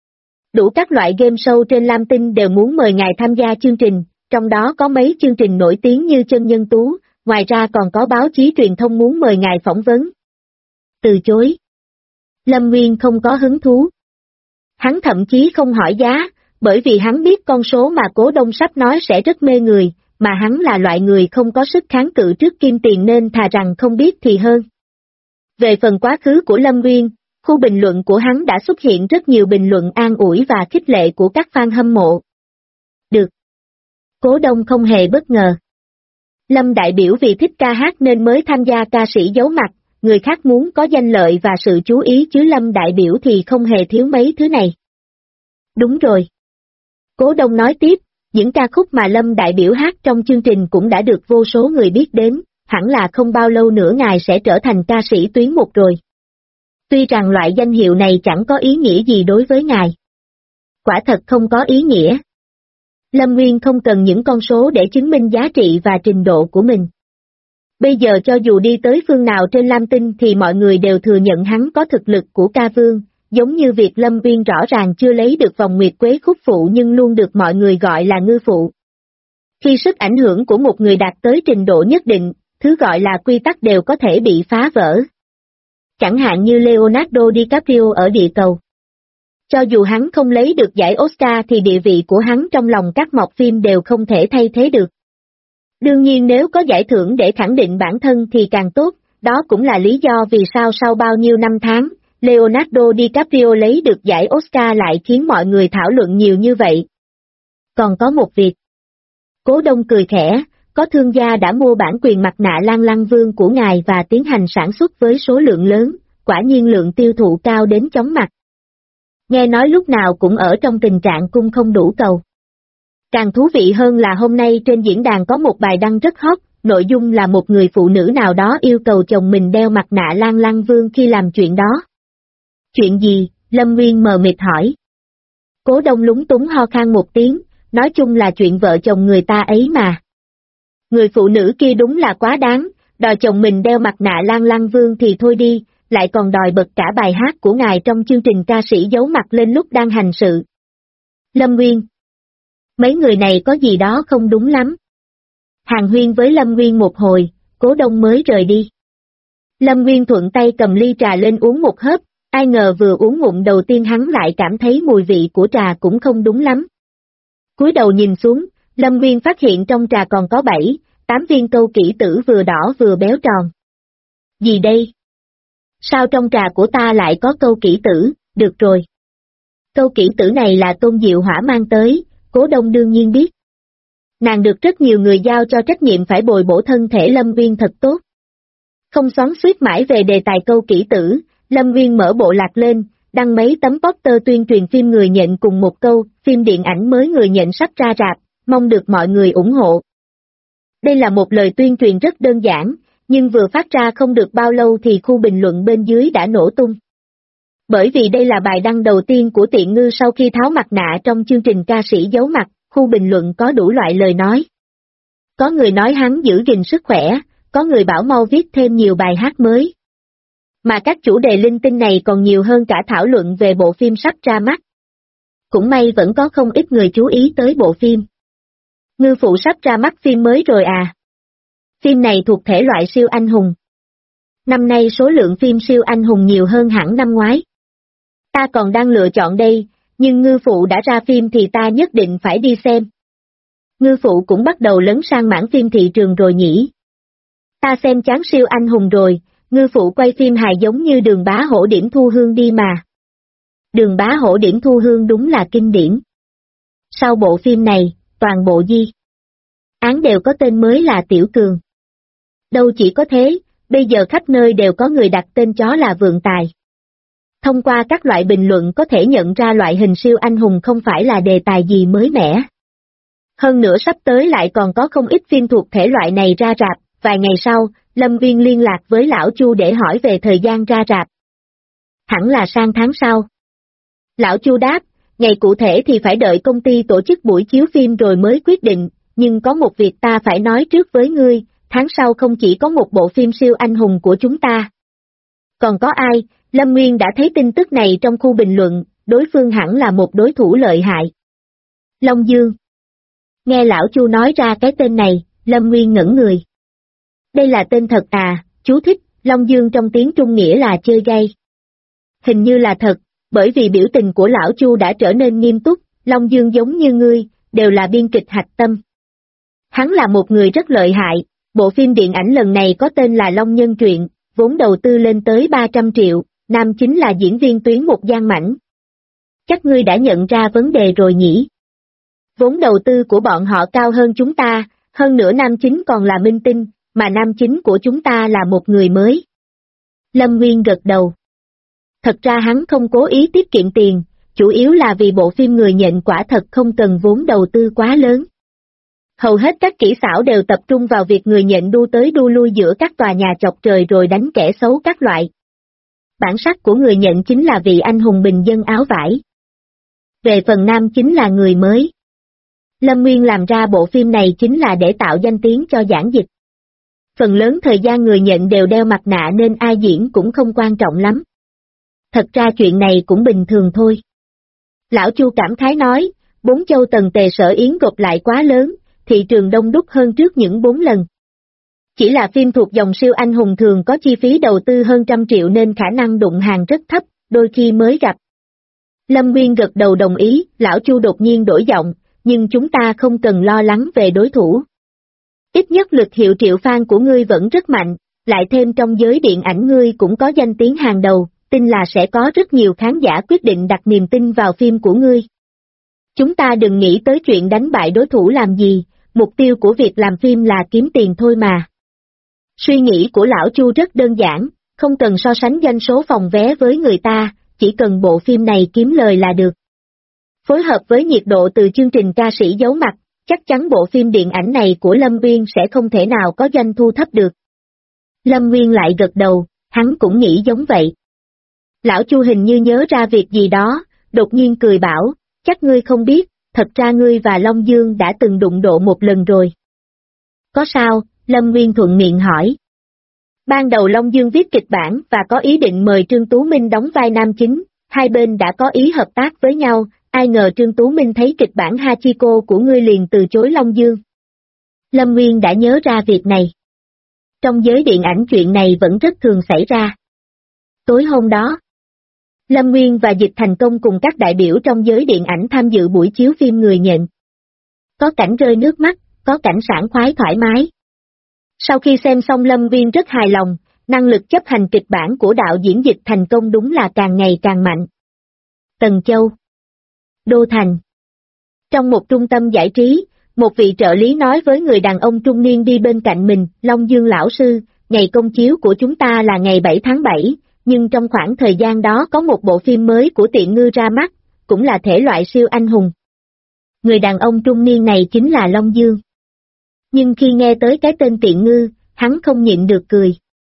Đủ các loại game show trên Lam Tinh đều muốn mời ngài tham gia chương trình, trong đó có mấy chương trình nổi tiếng như Chân Nhân Tú, ngoài ra còn có báo chí truyền thông muốn mời ngài phỏng vấn. Từ chối. Lâm Nguyên không có hứng thú. Hắn thậm chí không hỏi giá, bởi vì hắn biết con số mà Cố Đông sắp nói sẽ rất mê người, mà hắn là loại người không có sức kháng cự trước kim tiền nên thà rằng không biết thì hơn. Về phần quá khứ của Lâm Nguyên, khu bình luận của hắn đã xuất hiện rất nhiều bình luận an ủi và khích lệ của các fan hâm mộ. Được. Cố Đông không hề bất ngờ. Lâm đại biểu vì thích ca hát nên mới tham gia ca sĩ giấu mặt, người khác muốn có danh lợi và sự chú ý chứ Lâm đại biểu thì không hề thiếu mấy thứ này. Đúng rồi. Cố Đông nói tiếp, những ca khúc mà Lâm đại biểu hát trong chương trình cũng đã được vô số người biết đến, hẳn là không bao lâu nữa ngài sẽ trở thành ca sĩ tuyến một rồi. Tuy rằng loại danh hiệu này chẳng có ý nghĩa gì đối với ngài. Quả thật không có ý nghĩa. Lâm Nguyên không cần những con số để chứng minh giá trị và trình độ của mình. Bây giờ cho dù đi tới phương nào trên Lam Tinh thì mọi người đều thừa nhận hắn có thực lực của ca vương, giống như việc Lâm Nguyên rõ ràng chưa lấy được vòng nguyệt quế khúc phụ nhưng luôn được mọi người gọi là ngư phụ. Khi sức ảnh hưởng của một người đạt tới trình độ nhất định, thứ gọi là quy tắc đều có thể bị phá vỡ. Chẳng hạn như Leonardo DiCaprio ở địa cầu. Cho dù hắn không lấy được giải Oscar thì địa vị của hắn trong lòng các mọc phim đều không thể thay thế được. Đương nhiên nếu có giải thưởng để khẳng định bản thân thì càng tốt, đó cũng là lý do vì sao sau bao nhiêu năm tháng, Leonardo DiCaprio lấy được giải Oscar lại khiến mọi người thảo luận nhiều như vậy. Còn có một việc. Cố Đông cười khẽ, có thương gia đã mua bản quyền mặt nạ Lan Lăng Vương của ngài và tiến hành sản xuất với số lượng lớn, quả nhiên lượng tiêu thụ cao đến chóng mặt. Nghe nói lúc nào cũng ở trong tình trạng cung không đủ cầu. Càng thú vị hơn là hôm nay trên diễn đàn có một bài đăng rất hot, nội dung là một người phụ nữ nào đó yêu cầu chồng mình đeo mặt nạ Lan Lăng Vương khi làm chuyện đó. Chuyện gì? Lâm Nguyên mờ mịt hỏi. Cố Đông lúng túng ho khan một tiếng, nói chung là chuyện vợ chồng người ta ấy mà. Người phụ nữ kia đúng là quá đáng, đòi chồng mình đeo mặt nạ Lan Lăng Vương thì thôi đi, lại còn đòi bật cả bài hát của ngài trong chương trình ca sĩ giấu mặt lên lúc đang hành sự. Lâm Nguyên. Mấy người này có gì đó không đúng lắm. Hàn huyên với Lâm Nguyên một hồi, Cố Đông mới rời đi. Lâm Nguyên thuận tay cầm ly trà lên uống một hớp, ai ngờ vừa uống ngụm đầu tiên hắn lại cảm thấy mùi vị của trà cũng không đúng lắm. Cúi đầu nhìn xuống, Lâm Nguyên phát hiện trong trà còn có 7-8 viên câu kỷ tử vừa đỏ vừa béo tròn. Gì đây? Sao trong trà của ta lại có câu kỷ tử? Được rồi. Câu kỷ tử này là Tôn Diệu Hỏa mang tới, Cố Đông đương nhiên biết. Nàng được rất nhiều người giao cho trách nhiệm phải bồi bổ thân thể Lâm Nguyên thật tốt. Không xoắn xuýt mãi về đề tài câu kỷ tử, Lâm Nguyên mở bộ lạc lên, đăng mấy tấm poster tuyên truyền phim Người Nhện cùng một câu, phim điện ảnh mới Người Nhện sắp ra rạp, mong được mọi người ủng hộ. Đây là một lời tuyên truyền rất đơn giản, nhưng vừa phát ra không được bao lâu thì khu bình luận bên dưới đã nổ tung. Bởi vì đây là bài đăng đầu tiên của Tiện Ngư sau khi tháo mặt nạ trong chương trình ca sĩ giấu mặt, khu bình luận có đủ loại lời nói. Có người nói hắn giữ gìn sức khỏe, có người bảo mau viết thêm nhiều bài hát mới. Mà các chủ đề linh tinh này còn nhiều hơn cả thảo luận về bộ phim sắp ra mắt. Cũng may vẫn có không ít người chú ý tới bộ phim. Ngư Phụ sắp ra mắt phim mới rồi à? Phim này thuộc thể loại siêu anh hùng. Năm nay số lượng phim siêu anh hùng nhiều hơn hẳn năm ngoái. Ta còn đang lựa chọn đây, nhưng Ngư Phụ đã ra phim thì ta nhất định phải đi xem. Ngư Phụ cũng bắt đầu lấn sang mảng phim thị trường rồi nhỉ? Ta xem chán siêu anh hùng rồi, Ngư Phụ quay phim hài giống như Đường Bá Hổ Điểm Thu Hương đi mà. Đường Bá Hổ Điểm Thu Hương đúng là kinh điển. Sau bộ phim này, toàn bộ di án đều có tên mới là Tiểu Cường. Đâu chỉ có thế, bây giờ khắp nơi đều có người đặt tên chó là Vượng Tài. Thông qua các loại bình luận có thể nhận ra loại hình siêu anh hùng không phải là đề tài gì mới mẻ. Hơn nữa sắp tới lại còn có không ít phim thuộc thể loại này ra rạp, vài ngày sau, Lâm Viên liên lạc với Lão Chu để hỏi về thời gian ra rạp. Hẳn là sang tháng sau. Lão Chu đáp, ngày cụ thể thì phải đợi công ty tổ chức buổi chiếu phim rồi mới quyết định, nhưng có một việc ta phải nói trước với ngươi, tháng sau không chỉ có một bộ phim siêu anh hùng của chúng ta. Còn có ai? Lâm Nguyên đã thấy tin tức này trong khu bình luận, đối phương hẳn là một đối thủ lợi hại. Long Dương. Nghe Lão Chu nói ra cái tên này, Lâm Nguyên ngẩn người. Đây là tên thật à? Chú thích, Long Dương trong tiếng Trung nghĩa là chơi gay. Hình như là thật, bởi vì biểu tình của Lão Chu đã trở nên nghiêm túc, Long Dương giống như ngươi, đều là biên kịch hạch tâm. Hắn là một người rất lợi hại, bộ phim điện ảnh lần này có tên là Long Nhân Truyện, vốn đầu tư lên tới 300 triệu, nam chính là diễn viên tuyến một Giang Mảnh. Chắc ngươi đã nhận ra vấn đề rồi nhỉ? Vốn đầu tư của bọn họ cao hơn chúng ta, hơn nữa nam chính còn là minh tinh, mà nam chính của chúng ta là một người mới. Lâm Nguyên gật đầu. Thật ra hắn không cố ý tiết kiệm tiền, chủ yếu là vì bộ phim Người Nhện quả thật không cần vốn đầu tư quá lớn. Hầu hết các kỹ xảo đều tập trung vào việc người nhện đu tới đu lui giữa các tòa nhà chọc trời rồi đánh kẻ xấu các loại. Bản sắc của người nhện chính là vị anh hùng bình dân áo vải. Về phần nam chính là người mới. Lâm Nguyên làm ra bộ phim này chính là để tạo danh tiếng cho giản dịch. Phần lớn thời gian người nhện đều đeo mặt nạ nên ai diễn cũng không quan trọng lắm. Thật ra chuyện này cũng bình thường thôi. Lão Chu cảm khái nói, 4 châu Tần Tề Sở Yến gộp lại quá lớn, thị trường đông đúc hơn trước những 4 lần. Chỉ là phim thuộc dòng siêu anh hùng thường có chi phí đầu tư hơn 100 triệu nên khả năng đụng hàng rất thấp, đôi khi mới gặp. Lâm Nguyên gật đầu đồng ý, Lão Chu đột nhiên đổi giọng, nhưng chúng ta không cần lo lắng về đối thủ. Ít nhất lực hiệu triệu fan của ngươi vẫn rất mạnh, lại thêm trong giới điện ảnh ngươi cũng có danh tiếng hàng đầu, tin là sẽ có rất nhiều khán giả quyết định đặt niềm tin vào phim của ngươi. Chúng ta đừng nghĩ tới chuyện đánh bại đối thủ làm gì, mục tiêu của việc làm phim là kiếm tiền thôi mà. Suy nghĩ của Lão Chu rất đơn giản, không cần so sánh doanh số phòng vé với người ta, chỉ cần bộ phim này kiếm lời là được. Phối hợp với nhiệt độ từ chương trình Ca Sĩ Giấu Mặt, chắc chắn bộ phim điện ảnh này của Lâm Nguyên sẽ không thể nào có doanh thu thấp được. Lâm Nguyên lại gật đầu, hắn cũng nghĩ giống vậy. Lão Chu hình như nhớ ra việc gì đó, đột nhiên cười bảo, chắc ngươi không biết, thật ra ngươi và Long Dương đã từng đụng độ một lần rồi. Có sao? Lâm Nguyên thuận miệng hỏi. Ban đầu Long Dương viết kịch bản và có ý định mời Trương Tú Minh đóng vai nam chính, hai bên đã có ý hợp tác với nhau, ai ngờ Trương Tú Minh thấy kịch bản Hachiko của ngươi liền từ chối Long Dương. Lâm Nguyên đã nhớ ra việc này. Trong giới điện ảnh chuyện này vẫn rất thường xảy ra. Tối hôm đó, Lâm Nguyên và Dịch Thành Công cùng các đại biểu trong giới điện ảnh tham dự buổi chiếu phim Người Nhện. Có cảnh rơi nước mắt, có cảnh sảng khoái thoải mái. Sau khi xem xong Lâm Nguyên rất hài lòng, năng lực chấp hành kịch bản của đạo diễn Dịch Thành Công đúng là càng ngày càng mạnh. Tần Châu, Đô Thành. Trong một trung tâm giải trí, một vị trợ lý nói với người đàn ông trung niên đi bên cạnh mình, Long Dương lão sư, ngày công chiếu của chúng ta là ngày 7 tháng 7, nhưng trong khoảng thời gian đó có một bộ phim mới của Tiện Ngư ra mắt, cũng là thể loại siêu anh hùng. Người đàn ông trung niên này chính là Long Dương. Nhưng khi nghe tới cái tên Tiện Ngư, hắn không nhịn được cười.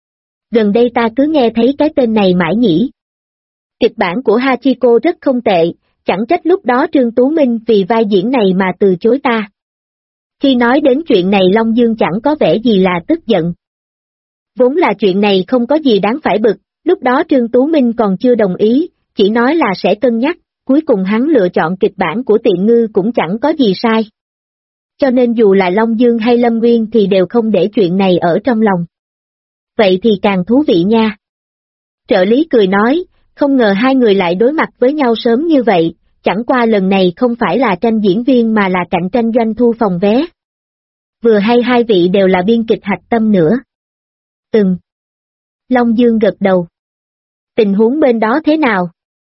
Gần đây ta cứ nghe thấy cái tên này mãi nhỉ. Kịch bản của Hachiko rất không tệ, chẳng trách lúc đó Trương Tú Minh vì vai diễn này mà từ chối ta. Khi nói đến chuyện này Long Dương chẳng có vẻ gì là tức giận. Vốn là chuyện này không có gì đáng phải bực, Lúc đó Trương Tú Minh còn chưa đồng ý, chỉ nói là sẽ cân nhắc, cuối cùng hắn lựa chọn kịch bản của Tiện Ngư cũng chẳng có gì sai. Cho nên dù là Long Dương hay Lâm Nguyên thì đều không để chuyện này ở trong lòng. Vậy thì càng thú vị nha. Trợ lý cười nói, không ngờ hai người lại đối mặt với nhau sớm như vậy, chẳng qua lần này không phải là tranh diễn viên mà là cạnh tranh doanh thu phòng vé. Vừa hay hai vị đều là biên kịch hạch tâm nữa. Long Dương gật đầu. Tình huống bên đó thế nào?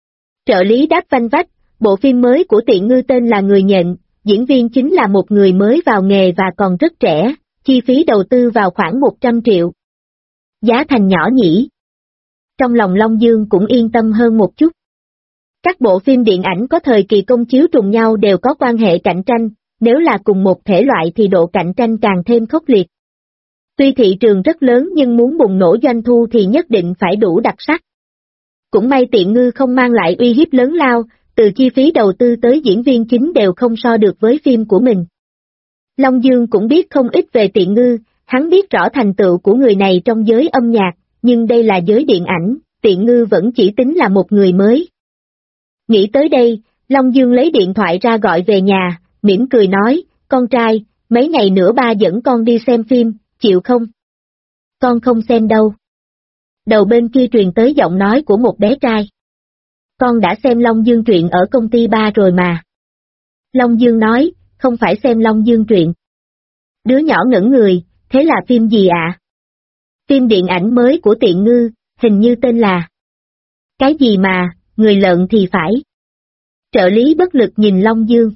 Trợ lý đáp vanh vách, bộ phim mới của Tiện Ngư tên là Người Nhện, diễn viên chính là một người mới vào nghề và còn rất trẻ, chi phí đầu tư vào khoảng 100 triệu. Giá thành nhỏ nhỉ? Trong lòng Long Dương cũng yên tâm hơn một chút. Các bộ phim điện ảnh có thời kỳ công chiếu trùng nhau đều có quan hệ cạnh tranh, nếu là cùng một thể loại thì độ cạnh tranh càng thêm khốc liệt. Tuy thị trường rất lớn nhưng muốn bùng nổ doanh thu thì nhất định phải đủ đặc sắc. Cũng may Tiện Ngư không mang lại uy hiếp lớn lao, từ chi phí đầu tư tới diễn viên chính đều không so được với phim của mình. Long Dương cũng biết không ít về Tiện Ngư, hắn biết rõ thành tựu của người này trong giới âm nhạc, nhưng đây là giới điện ảnh, Tiện Ngư vẫn chỉ tính là một người mới. Nghĩ tới đây, Long Dương lấy điện thoại ra gọi về nhà, mỉm cười nói, con trai, mấy ngày nữa ba dẫn con đi xem phim, chịu không? Con không xem đâu. Đầu bên kia truyền tới giọng nói của một bé trai. Con đã xem Long Dương truyện ở công ty ba rồi mà. Long Dương nói, không phải xem Long Dương truyện. Đứa nhỏ ngẩn người, thế là phim gì ạ? Phim điện ảnh mới của Tiện Ngư, hình như tên là... Cái gì mà, người lợn thì phải. Trợ lý bất lực nhìn Long Dương.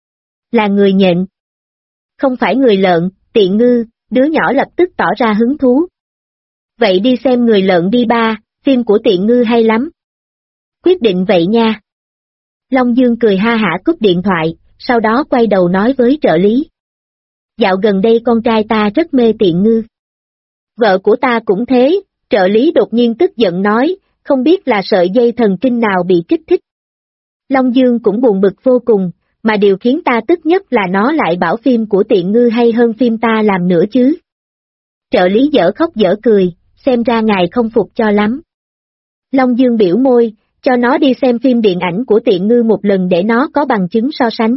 Là Người Nhện. Không phải người lợn, Tiện Ngư, đứa nhỏ lập tức tỏ ra hứng thú. Vậy đi xem Người Lợn đi ba, phim của Tiện Ngư hay lắm. Quyết định vậy nha. Long Dương cười ha hả cúp điện thoại, sau đó quay đầu nói với trợ lý. Dạo gần đây con trai ta rất mê Tiện Ngư. Vợ của ta cũng thế, trợ lý đột nhiên tức giận nói, không biết là sợi dây thần kinh nào bị kích thích. Long Dương cũng buồn bực vô cùng, mà điều khiến ta tức nhất là nó lại bảo phim của Tiện Ngư hay hơn phim ta làm nữa chứ. Trợ lý dở khóc dở cười, xem ra ngài không phục cho lắm. Long Dương biểu môi, cho nó đi xem phim điện ảnh của Tiện Ngư một lần để nó có bằng chứng so sánh.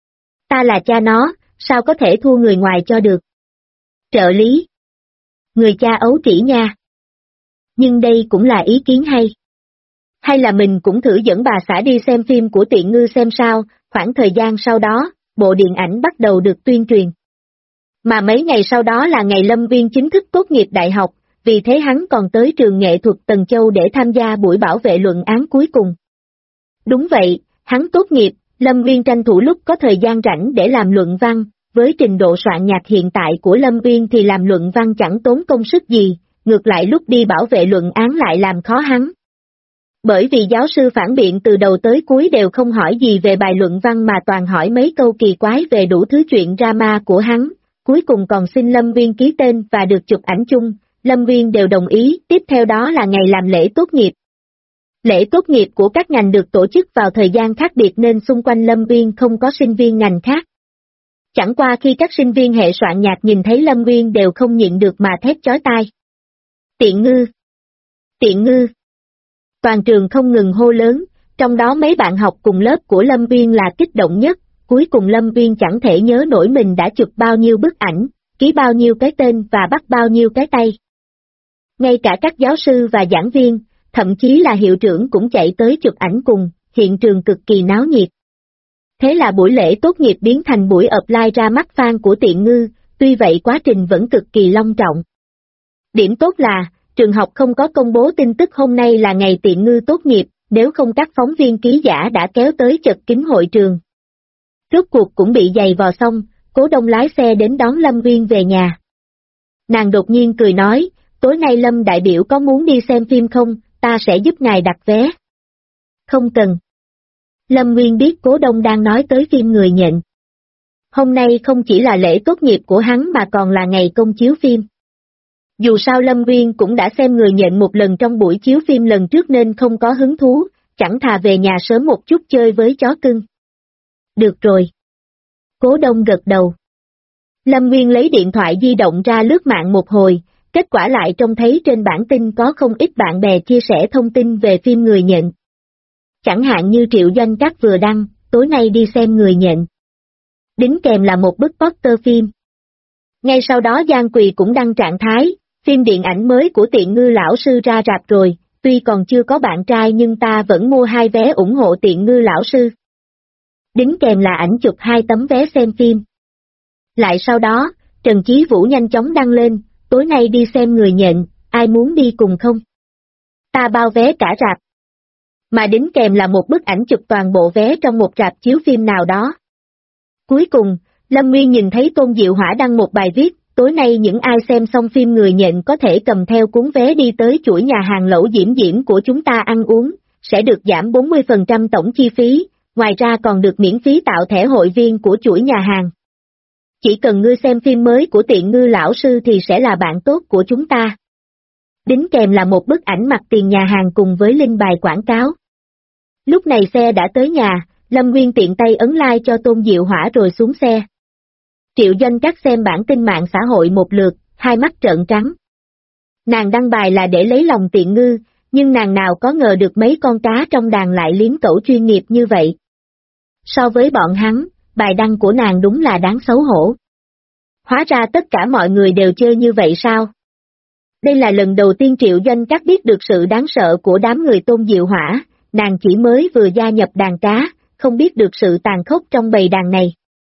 Ta là cha nó, sao có thể thua người ngoài cho được. Trợ lý. Người cha ấu trĩ nha. Nhưng đây cũng là ý kiến hay. Hay là mình cũng thử dẫn bà xã đi xem phim của Tiện Ngư xem sao, khoảng thời gian sau đó, bộ điện ảnh bắt đầu được tuyên truyền. Mà mấy ngày sau đó là ngày Lâm Viên chính thức tốt nghiệp đại học, vì thế hắn còn tới trường nghệ thuật Tần Châu để tham gia buổi bảo vệ luận án cuối cùng. Đúng vậy, hắn tốt nghiệp, Lâm Viên tranh thủ lúc có thời gian rảnh để làm luận văn, với trình độ soạn nhạc hiện tại của Lâm Viên thì làm luận văn chẳng tốn công sức gì, ngược lại lúc đi bảo vệ luận án lại làm khó hắn. Bởi vì giáo sư phản biện từ đầu tới cuối đều không hỏi gì về bài luận văn mà toàn hỏi mấy câu kỳ quái về đủ thứ chuyện drama của hắn, cuối cùng còn xin Lâm Viên ký tên và được chụp ảnh chung, Lâm Viên đều đồng ý, tiếp theo đó là ngày làm lễ tốt nghiệp. Lễ tốt nghiệp của các ngành được tổ chức vào thời gian khác biệt nên xung quanh Lâm Viên không có sinh viên ngành khác. Chẳng qua khi các sinh viên hệ soạn nhạc nhìn thấy Lâm Viên đều không nhịn được mà thét chói tai. Tiện Ngư! Tiện Ngư! Toàn trường không ngừng hô lớn, trong đó mấy bạn học cùng lớp của Lâm Viên là kích động nhất, cuối cùng Lâm Viên chẳng thể nhớ nổi mình đã chụp bao nhiêu bức ảnh, ký bao nhiêu cái tên và bắt bao nhiêu cái tay. Ngay cả các giáo sư và giảng viên, thậm chí là hiệu trưởng cũng chạy tới chụp ảnh cùng, hiện trường cực kỳ náo nhiệt. Thế là buổi lễ tốt nghiệp biến thành buổi apply ra mắt fan của Tiện Ngư, tuy vậy quá trình vẫn cực kỳ long trọng. Điểm tốt là, trường học không có công bố tin tức hôm nay là ngày Tiện Ngư tốt nghiệp, nếu không các phóng viên ký giả đã kéo tới chật kín hội trường. Rốt cuộc cũng bị giày vò xong, Cố Đông lái xe đến đón Lâm Viên về nhà. Nàng đột nhiên cười nói, tối nay Lâm đại biểu có muốn đi xem phim không, ta sẽ giúp ngài đặt vé. Không cần. Lâm Nguyên biết Cố Đông đang nói tới phim Người Nhện. Hôm nay không chỉ là lễ tốt nghiệp của hắn mà còn là ngày công chiếu phim. Dù sao Lâm Nguyên cũng đã xem Người Nhện một lần trong buổi chiếu phim lần trước nên không có hứng thú, chẳng thà về nhà sớm một chút chơi với chó cưng. Được rồi. Cố Đông gật đầu. Lâm Nguyên lấy điện thoại di động ra lướt mạng một hồi, kết quả lại trông thấy trên bản tin có không ít bạn bè chia sẻ thông tin về phim Người Nhện. Chẳng hạn như Triệu Doanh Trác vừa đăng, tối nay đi xem Người Nhện. Đính kèm là một bức poster phim. Ngay sau đó Giang Quỳ cũng đăng trạng thái, phim điện ảnh mới của Tiện Ngư lão sư ra rạp rồi, tuy còn chưa có bạn trai nhưng ta vẫn mua 2 vé ủng hộ Tiện Ngư lão sư. Đính kèm là ảnh chụp 2 tấm vé xem phim. Lại sau đó, Trần Chí Vũ nhanh chóng đăng lên, tối nay đi xem Người Nhện, ai muốn đi cùng không? Ta bao vé cả rạp. Mà đính kèm là một bức ảnh chụp toàn bộ vé trong một rạp chiếu phim nào đó. Cuối cùng, Lâm Nguyên nhìn thấy Tôn Diệu Hỏa đăng một bài viết, tối nay những ai xem xong phim Người Nhện có thể cầm theo cuốn vé đi tới chuỗi nhà hàng Lẩu Diễm Diễm của chúng ta ăn uống, sẽ được giảm 40% tổng chi phí, ngoài ra còn được miễn phí tạo thẻ hội viên của chuỗi nhà hàng. Chỉ cần ngươi xem phim mới của Tiện Ngư lão sư thì sẽ là bạn tốt của chúng ta. Đính kèm là một bức ảnh mặt tiền nhà hàng cùng với link bài quảng cáo. Lúc này xe đã tới nhà, Lâm Nguyên tiện tay ấn like cho Tôn Diệu Hỏa rồi xuống xe. Triệu Doanh Trác xem bản tin mạng xã hội một lượt, hai mắt trợn trắng. Nàng đăng bài là để lấy lòng Tiện Ngư, nhưng nàng nào có ngờ được mấy con cá trong đàn lại liếm cẩu chuyên nghiệp như vậy. So với bọn hắn, bài đăng của nàng đúng là đáng xấu hổ. Hóa ra tất cả mọi người đều chơi như vậy sao? Đây là lần đầu tiên Triệu Doanh Trác biết được sự đáng sợ của đám người Tôn Diệu Hỏa, nàng chỉ mới vừa gia nhập đàn cá, không biết được sự tàn khốc trong bầy đàn này.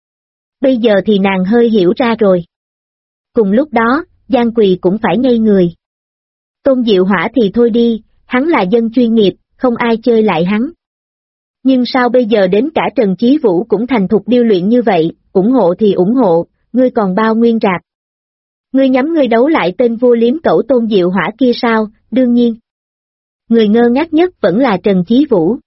Bây giờ thì nàng hơi hiểu ra rồi. Cùng lúc đó, Giang Quỳ cũng phải ngây người. Tôn Diệu Hỏa thì thôi đi, hắn là dân chuyên nghiệp, không ai chơi lại hắn. Nhưng sao bây giờ đến cả Trần Chí Vũ cũng thành thục điêu luyện như vậy, ủng hộ thì ủng hộ, ngươi còn bao nguyên rạp. Ngươi nhắm ngươi đấu lại tên vua liếm cẩu Tôn Diệu Hỏa kia sao, đương nhiên. Người ngơ ngác nhất vẫn là Trần Chí Vũ.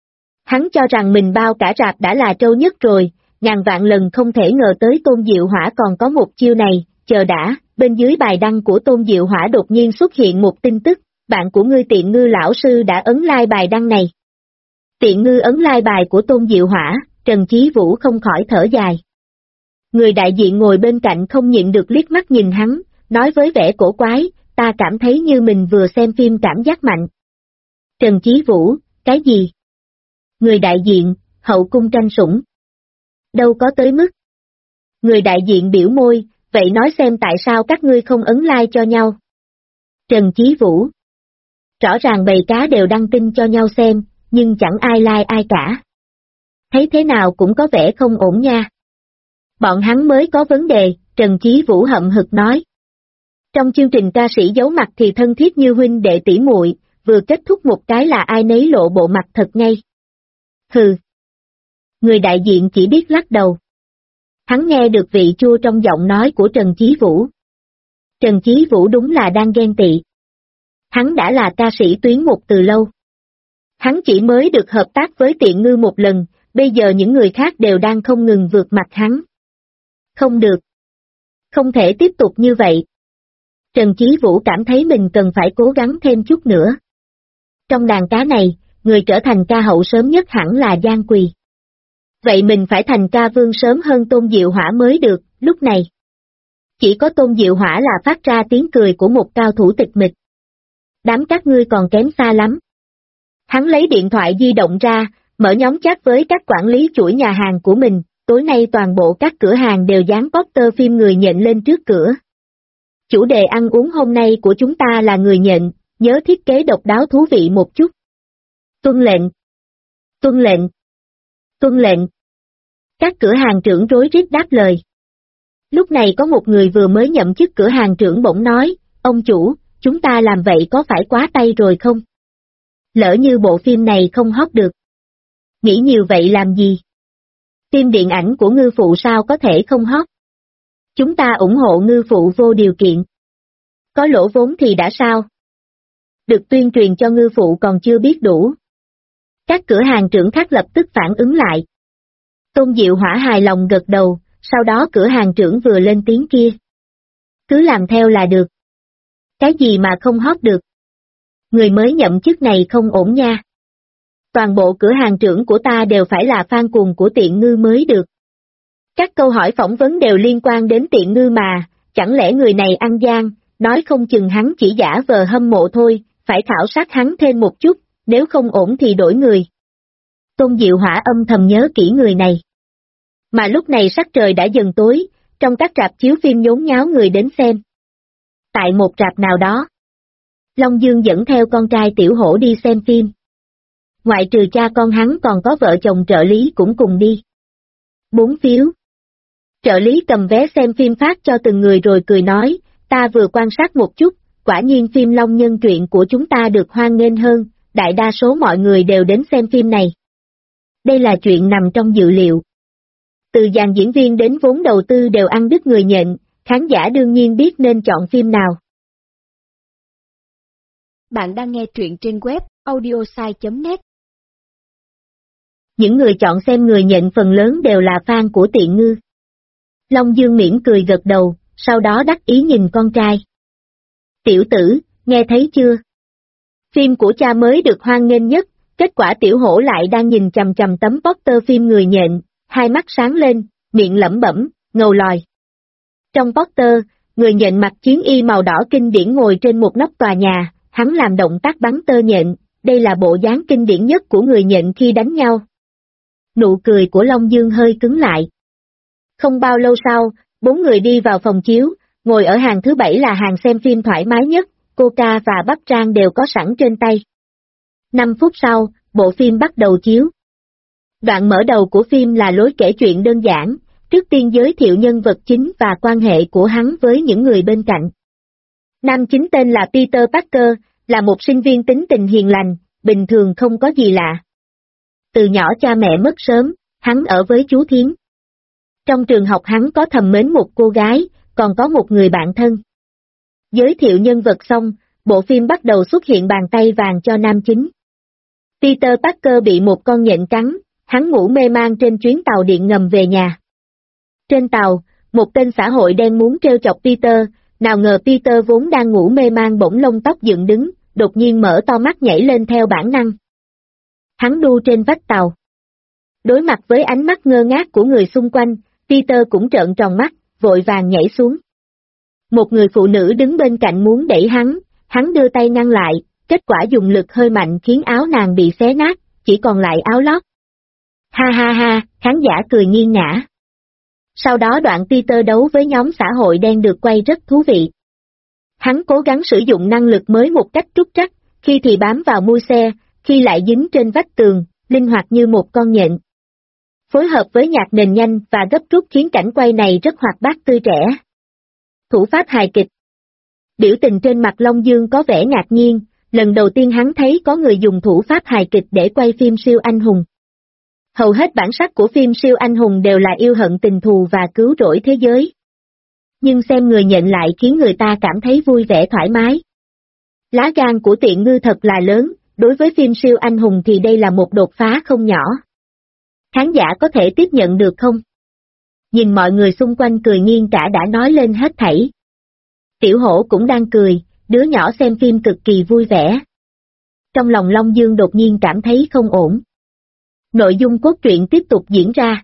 Hắn cho rằng mình bao cả rạp đã là trâu nhất rồi, ngàn vạn lần không thể ngờ tới Tôn Diệu Hỏa còn có một chiêu này, chờ đã, bên dưới bài đăng của Tôn Diệu Hỏa đột nhiên xuất hiện một tin tức, bạn của ngươi Tiện Ngư lão sư đã ấn like bài đăng này. Tiện Ngư ấn like bài của Tôn Diệu Hỏa, Trần Chí Vũ không khỏi thở dài. Người đại diện ngồi bên cạnh không nhịn được liếc mắt nhìn hắn, nói với vẻ cổ quái, ta cảm thấy như mình vừa xem phim cảm giác mạnh. Trần Chí Vũ, cái gì? Người đại diện, hậu cung tranh sủng. Đâu có tới mức. Người đại diện biểu môi, vậy nói xem tại sao các ngươi không ấn like cho nhau. Trần Chí Vũ. Rõ ràng bầy cá đều đăng tin cho nhau xem, nhưng chẳng ai like ai cả. Thấy thế nào cũng có vẻ không ổn nha. Bọn hắn mới có vấn đề, Trần Chí Vũ hậm hực nói. Trong chương trình ca sĩ giấu mặt thì thân thiết như huynh đệ tỷ muội, vừa kết thúc một cái là ai nấy lộ bộ mặt thật ngay. Hừ. Người đại diện chỉ biết lắc đầu. Hắn nghe được vị chua trong giọng nói của Trần Chí Vũ. Trần Chí Vũ đúng là đang ghen tị. Hắn đã là ca sĩ tuyến một từ lâu. Hắn chỉ mới được hợp tác với Tiện Ngư một lần, bây giờ những người khác đều đang không ngừng vượt mặt hắn. Không được. Không thể tiếp tục như vậy. Trần Chí Vũ cảm thấy mình cần phải cố gắng thêm chút nữa. Trong đàn cá này, người trở thành ca hậu sớm nhất hẳn là Giang Quỳ. Vậy mình phải thành ca vương sớm hơn Tôn Diệu Hỏa mới được, lúc này. Chỉ có Tôn Diệu Hỏa là phát ra tiếng cười của một cao thủ tịch mịch. Đám các ngươi còn kém xa lắm. Hắn lấy điện thoại di động ra, mở nhóm chat với các quản lý chuỗi nhà hàng của mình, tối nay toàn bộ các cửa hàng đều dán poster phim Người Nhện lên trước cửa. Chủ đề ăn uống hôm nay của chúng ta là Người Nhện, nhớ thiết kế độc đáo thú vị một chút. Tuân lệnh. Tuân lệnh. Tuân lệnh. Các cửa hàng trưởng rối rít đáp lời. Lúc này có một người vừa mới nhậm chức cửa hàng trưởng bỗng nói, ông chủ, chúng ta làm vậy có phải quá tay rồi không? Lỡ như bộ phim này không hot được. Nghĩ nhiều vậy làm gì? Phim điện ảnh của Ngư Phụ sao có thể không hot? Chúng ta ủng hộ Ngư Phụ vô điều kiện. Có lỗ vốn thì đã sao? Được tuyên truyền cho Ngư Phụ còn chưa biết đủ. Các cửa hàng trưởng khác lập tức phản ứng lại. Tôn Diệu Hỏa hài lòng gật đầu, sau đó cửa hàng trưởng vừa lên tiếng kia. Cứ làm theo là được. Cái gì mà không hot được? Người mới nhậm chức này không ổn nha. Toàn bộ cửa hàng trưởng của ta đều phải là fan cuồng của Tiện Ngư mới được. Các câu hỏi phỏng vấn đều liên quan đến Tiện Ngư mà, chẳng lẽ người này ăn gian, nói không chừng hắn chỉ giả vờ hâm mộ thôi, phải khảo sát hắn thêm một chút, nếu không ổn thì đổi người. Tôn Diệu Hỏa âm thầm nhớ kỹ người này. Mà lúc này sắc trời đã dần tối, trong các rạp chiếu phim nhốn nháo người đến xem. Tại một rạp nào đó, Long Dương dẫn theo con trai Tiểu Hổ đi xem phim. Ngoại trừ cha con hắn còn có vợ chồng trợ lý cũng cùng đi. 4 phiếu. Trợ lý cầm vé xem phim phát cho từng người rồi cười nói, ta vừa quan sát một chút, quả nhiên phim Long Nhân truyện của chúng ta được hoan nghênh hơn, đại đa số mọi người đều đến xem phim này. Đây là chuyện nằm trong dự liệu. Từ dàn diễn viên đến vốn đầu tư đều ăn đứt người nhện, khán giả đương nhiên biết nên chọn phim nào. Bạn đang nghe truyện trên web audiosai.net. Những người chọn xem người nhện phần lớn đều là fan của Tiện Ngư. Long Dương mỉm cười gật đầu, sau đó đắc ý nhìn con trai. Tiểu tử, nghe thấy chưa? Phim của cha mới được hoan nghênh nhất, kết quả Tiểu Hổ lại đang nhìn chằm chằm tấm poster phim người nhện, hai mắt sáng lên, miệng lẩm bẩm, ngầu lòi. Trong poster, người nhện mặc chiến y màu đỏ kinh điển ngồi trên một nóc tòa nhà, hắn làm động tác bắn tơ nhện, đây là bộ dáng kinh điển nhất của người nhện khi đánh nhau. Nụ cười của Long Dương hơi cứng lại. Không bao lâu sau, 4 người đi vào phòng chiếu, ngồi ở hàng thứ 7 là hàng xem phim thoải mái nhất, Coca và bắp rang đều có sẵn trên tay. 5 phút sau, bộ phim bắt đầu chiếu. Đoạn mở đầu của phim là lối kể chuyện đơn giản, trước tiên giới thiệu nhân vật chính và quan hệ của hắn với những người bên cạnh. Nam chính tên là Peter Parker, là một sinh viên tính tình hiền lành, bình thường không có gì lạ. Từ nhỏ cha mẹ mất sớm, hắn ở với chú Thiến. Trong trường học hắn có thầm mến một cô gái, còn có một người bạn thân. Giới thiệu nhân vật xong, bộ phim bắt đầu xuất hiện bàn tay vàng cho nam chính. Peter Parker bị một con nhện cắn, hắn ngủ mê man trên chuyến tàu điện ngầm về nhà. Trên tàu, một tên xã hội đen muốn trêu chọc Peter, nào ngờ Peter vốn đang ngủ mê man bỗng lông tóc dựng đứng, đột nhiên mở to mắt nhảy lên theo bản năng. Hắn đu trên vách tàu. Đối mặt với ánh mắt ngơ ngác của người xung quanh, Peter cũng trợn tròn mắt, vội vàng nhảy xuống. Một người phụ nữ đứng bên cạnh muốn đẩy hắn đưa tay ngăn lại, kết quả dùng lực hơi mạnh khiến áo nàng bị xé nát, chỉ còn lại áo lót. Ha ha ha, khán giả cười nghiêng ngã. Sau đó đoạn Peter đấu với nhóm xã hội đen được quay rất thú vị. Hắn cố gắng sử dụng năng lực mới một cách trúc trắc, khi thì bám vào mui xe, khi lại dính trên vách tường, linh hoạt như một con nhện. Phối hợp với nhạc nền nhanh và gấp rút khiến cảnh quay này rất hoạt bát tươi trẻ. Thủ pháp hài kịch. Biểu tình trên mặt Long Dương có vẻ ngạc nhiên, lần đầu tiên hắn thấy có người dùng thủ pháp hài kịch để quay phim siêu anh hùng. Hầu hết bản sắc của phim siêu anh hùng đều là yêu hận tình thù và cứu rỗi thế giới. Nhưng xem người nhện lại khiến người ta cảm thấy vui vẻ thoải mái. Lá gan của Tiện Ngư thật là lớn, đối với phim siêu anh hùng thì đây là một đột phá không nhỏ. Khán giả có thể tiếp nhận được không? Nhìn mọi người xung quanh cười nghiêng cả đã nói lên hết thảy. Tiểu Hổ cũng đang cười, đứa nhỏ xem phim cực kỳ vui vẻ. Trong lòng Long Dương đột nhiên cảm thấy không ổn. Nội dung cốt truyện tiếp tục diễn ra.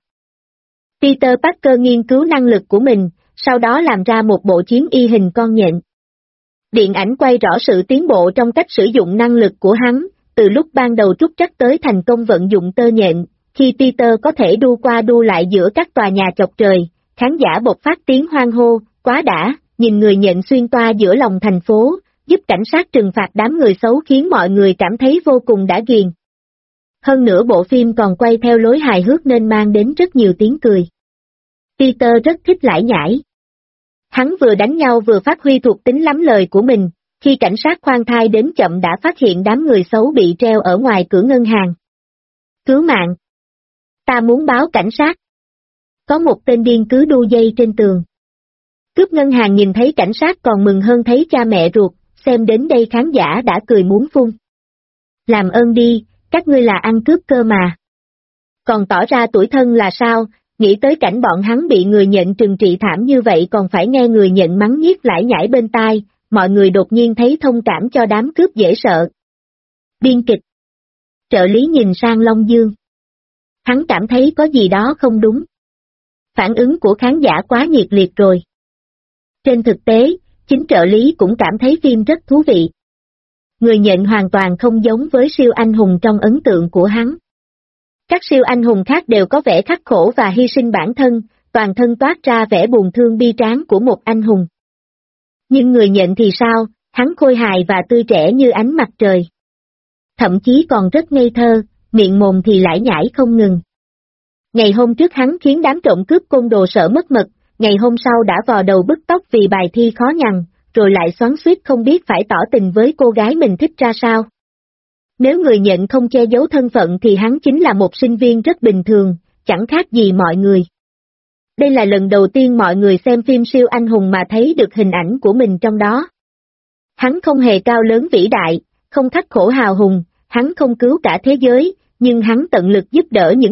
Peter Parker nghiên cứu năng lực của mình, sau đó làm ra một bộ chiến y hình con nhện. Điện ảnh quay rõ sự tiến bộ trong cách sử dụng năng lực của hắn, từ lúc ban đầu trúc trắc tới thành công vận dụng tơ nhện, khi Peter có thể đu qua đu lại giữa các tòa nhà chọc trời, khán giả bộc phát tiếng hoan hô, quá đã, nhìn người nhện xuyên toa giữa lòng thành phố, giúp cảnh sát trừng phạt đám người xấu khiến mọi người cảm thấy vô cùng đã ghiền. Hơn nữa bộ phim còn quay theo lối hài hước nên mang đến rất nhiều tiếng cười. Peter rất thích lải nhải. Hắn vừa đánh nhau vừa phát huy thuộc tính lắm lời của mình, khi cảnh sát khoan thai đến chậm đã phát hiện đám người xấu bị treo ở ngoài cửa ngân hàng. Cứu mạng! Ta muốn báo cảnh sát. Có một tên điên cứ đu dây trên tường. Cướp ngân hàng nhìn thấy cảnh sát còn mừng hơn thấy cha mẹ ruột, xem đến đây khán giả đã cười muốn phun. Làm ơn đi, các ngươi là ăn cướp cơ mà. Còn tỏ ra tủi thân là sao, nghĩ tới cảnh bọn hắn bị người nhện trừng trị thảm như vậy còn phải nghe người nhện mắng nhiếc lải nhải bên tai, mọi người đột nhiên thấy thông cảm cho đám cướp dễ sợ. Biên kịch. Trợ lý nhìn sang Long Dương. Hắn cảm thấy có gì đó không đúng. Phản ứng của khán giả quá nhiệt liệt rồi. Trên thực tế, chính trợ lý cũng cảm thấy phim rất thú vị. Người nhện hoàn toàn không giống với siêu anh hùng trong ấn tượng của hắn. Các siêu anh hùng khác đều có vẻ khắc khổ và hy sinh bản thân, toàn thân toát ra vẻ buồn thương bi tráng của một anh hùng. Nhưng người nhện thì sao, hắn khôi hài và tươi trẻ như ánh mặt trời. Thậm chí còn rất ngây thơ, miệng mồm thì lải nhải không ngừng. Ngày hôm trước hắn khiến đám trộm cướp côn đồ sợ mất mật, ngày hôm sau đã vò đầu bứt tóc vì bài thi khó nhằn, rồi lại xoắn xuýt không biết phải tỏ tình với cô gái mình thích ra sao. Nếu người nhện không che giấu thân phận thì hắn chính là một sinh viên rất bình thường, chẳng khác gì mọi người. Đây là lần đầu tiên mọi người xem phim siêu anh hùng mà thấy được hình ảnh của mình trong đó. Hắn không hề cao lớn vĩ đại, không khắc khổ hào hùng, hắn không cứu cả thế giới, nhưng hắn tận lực giúp đỡ những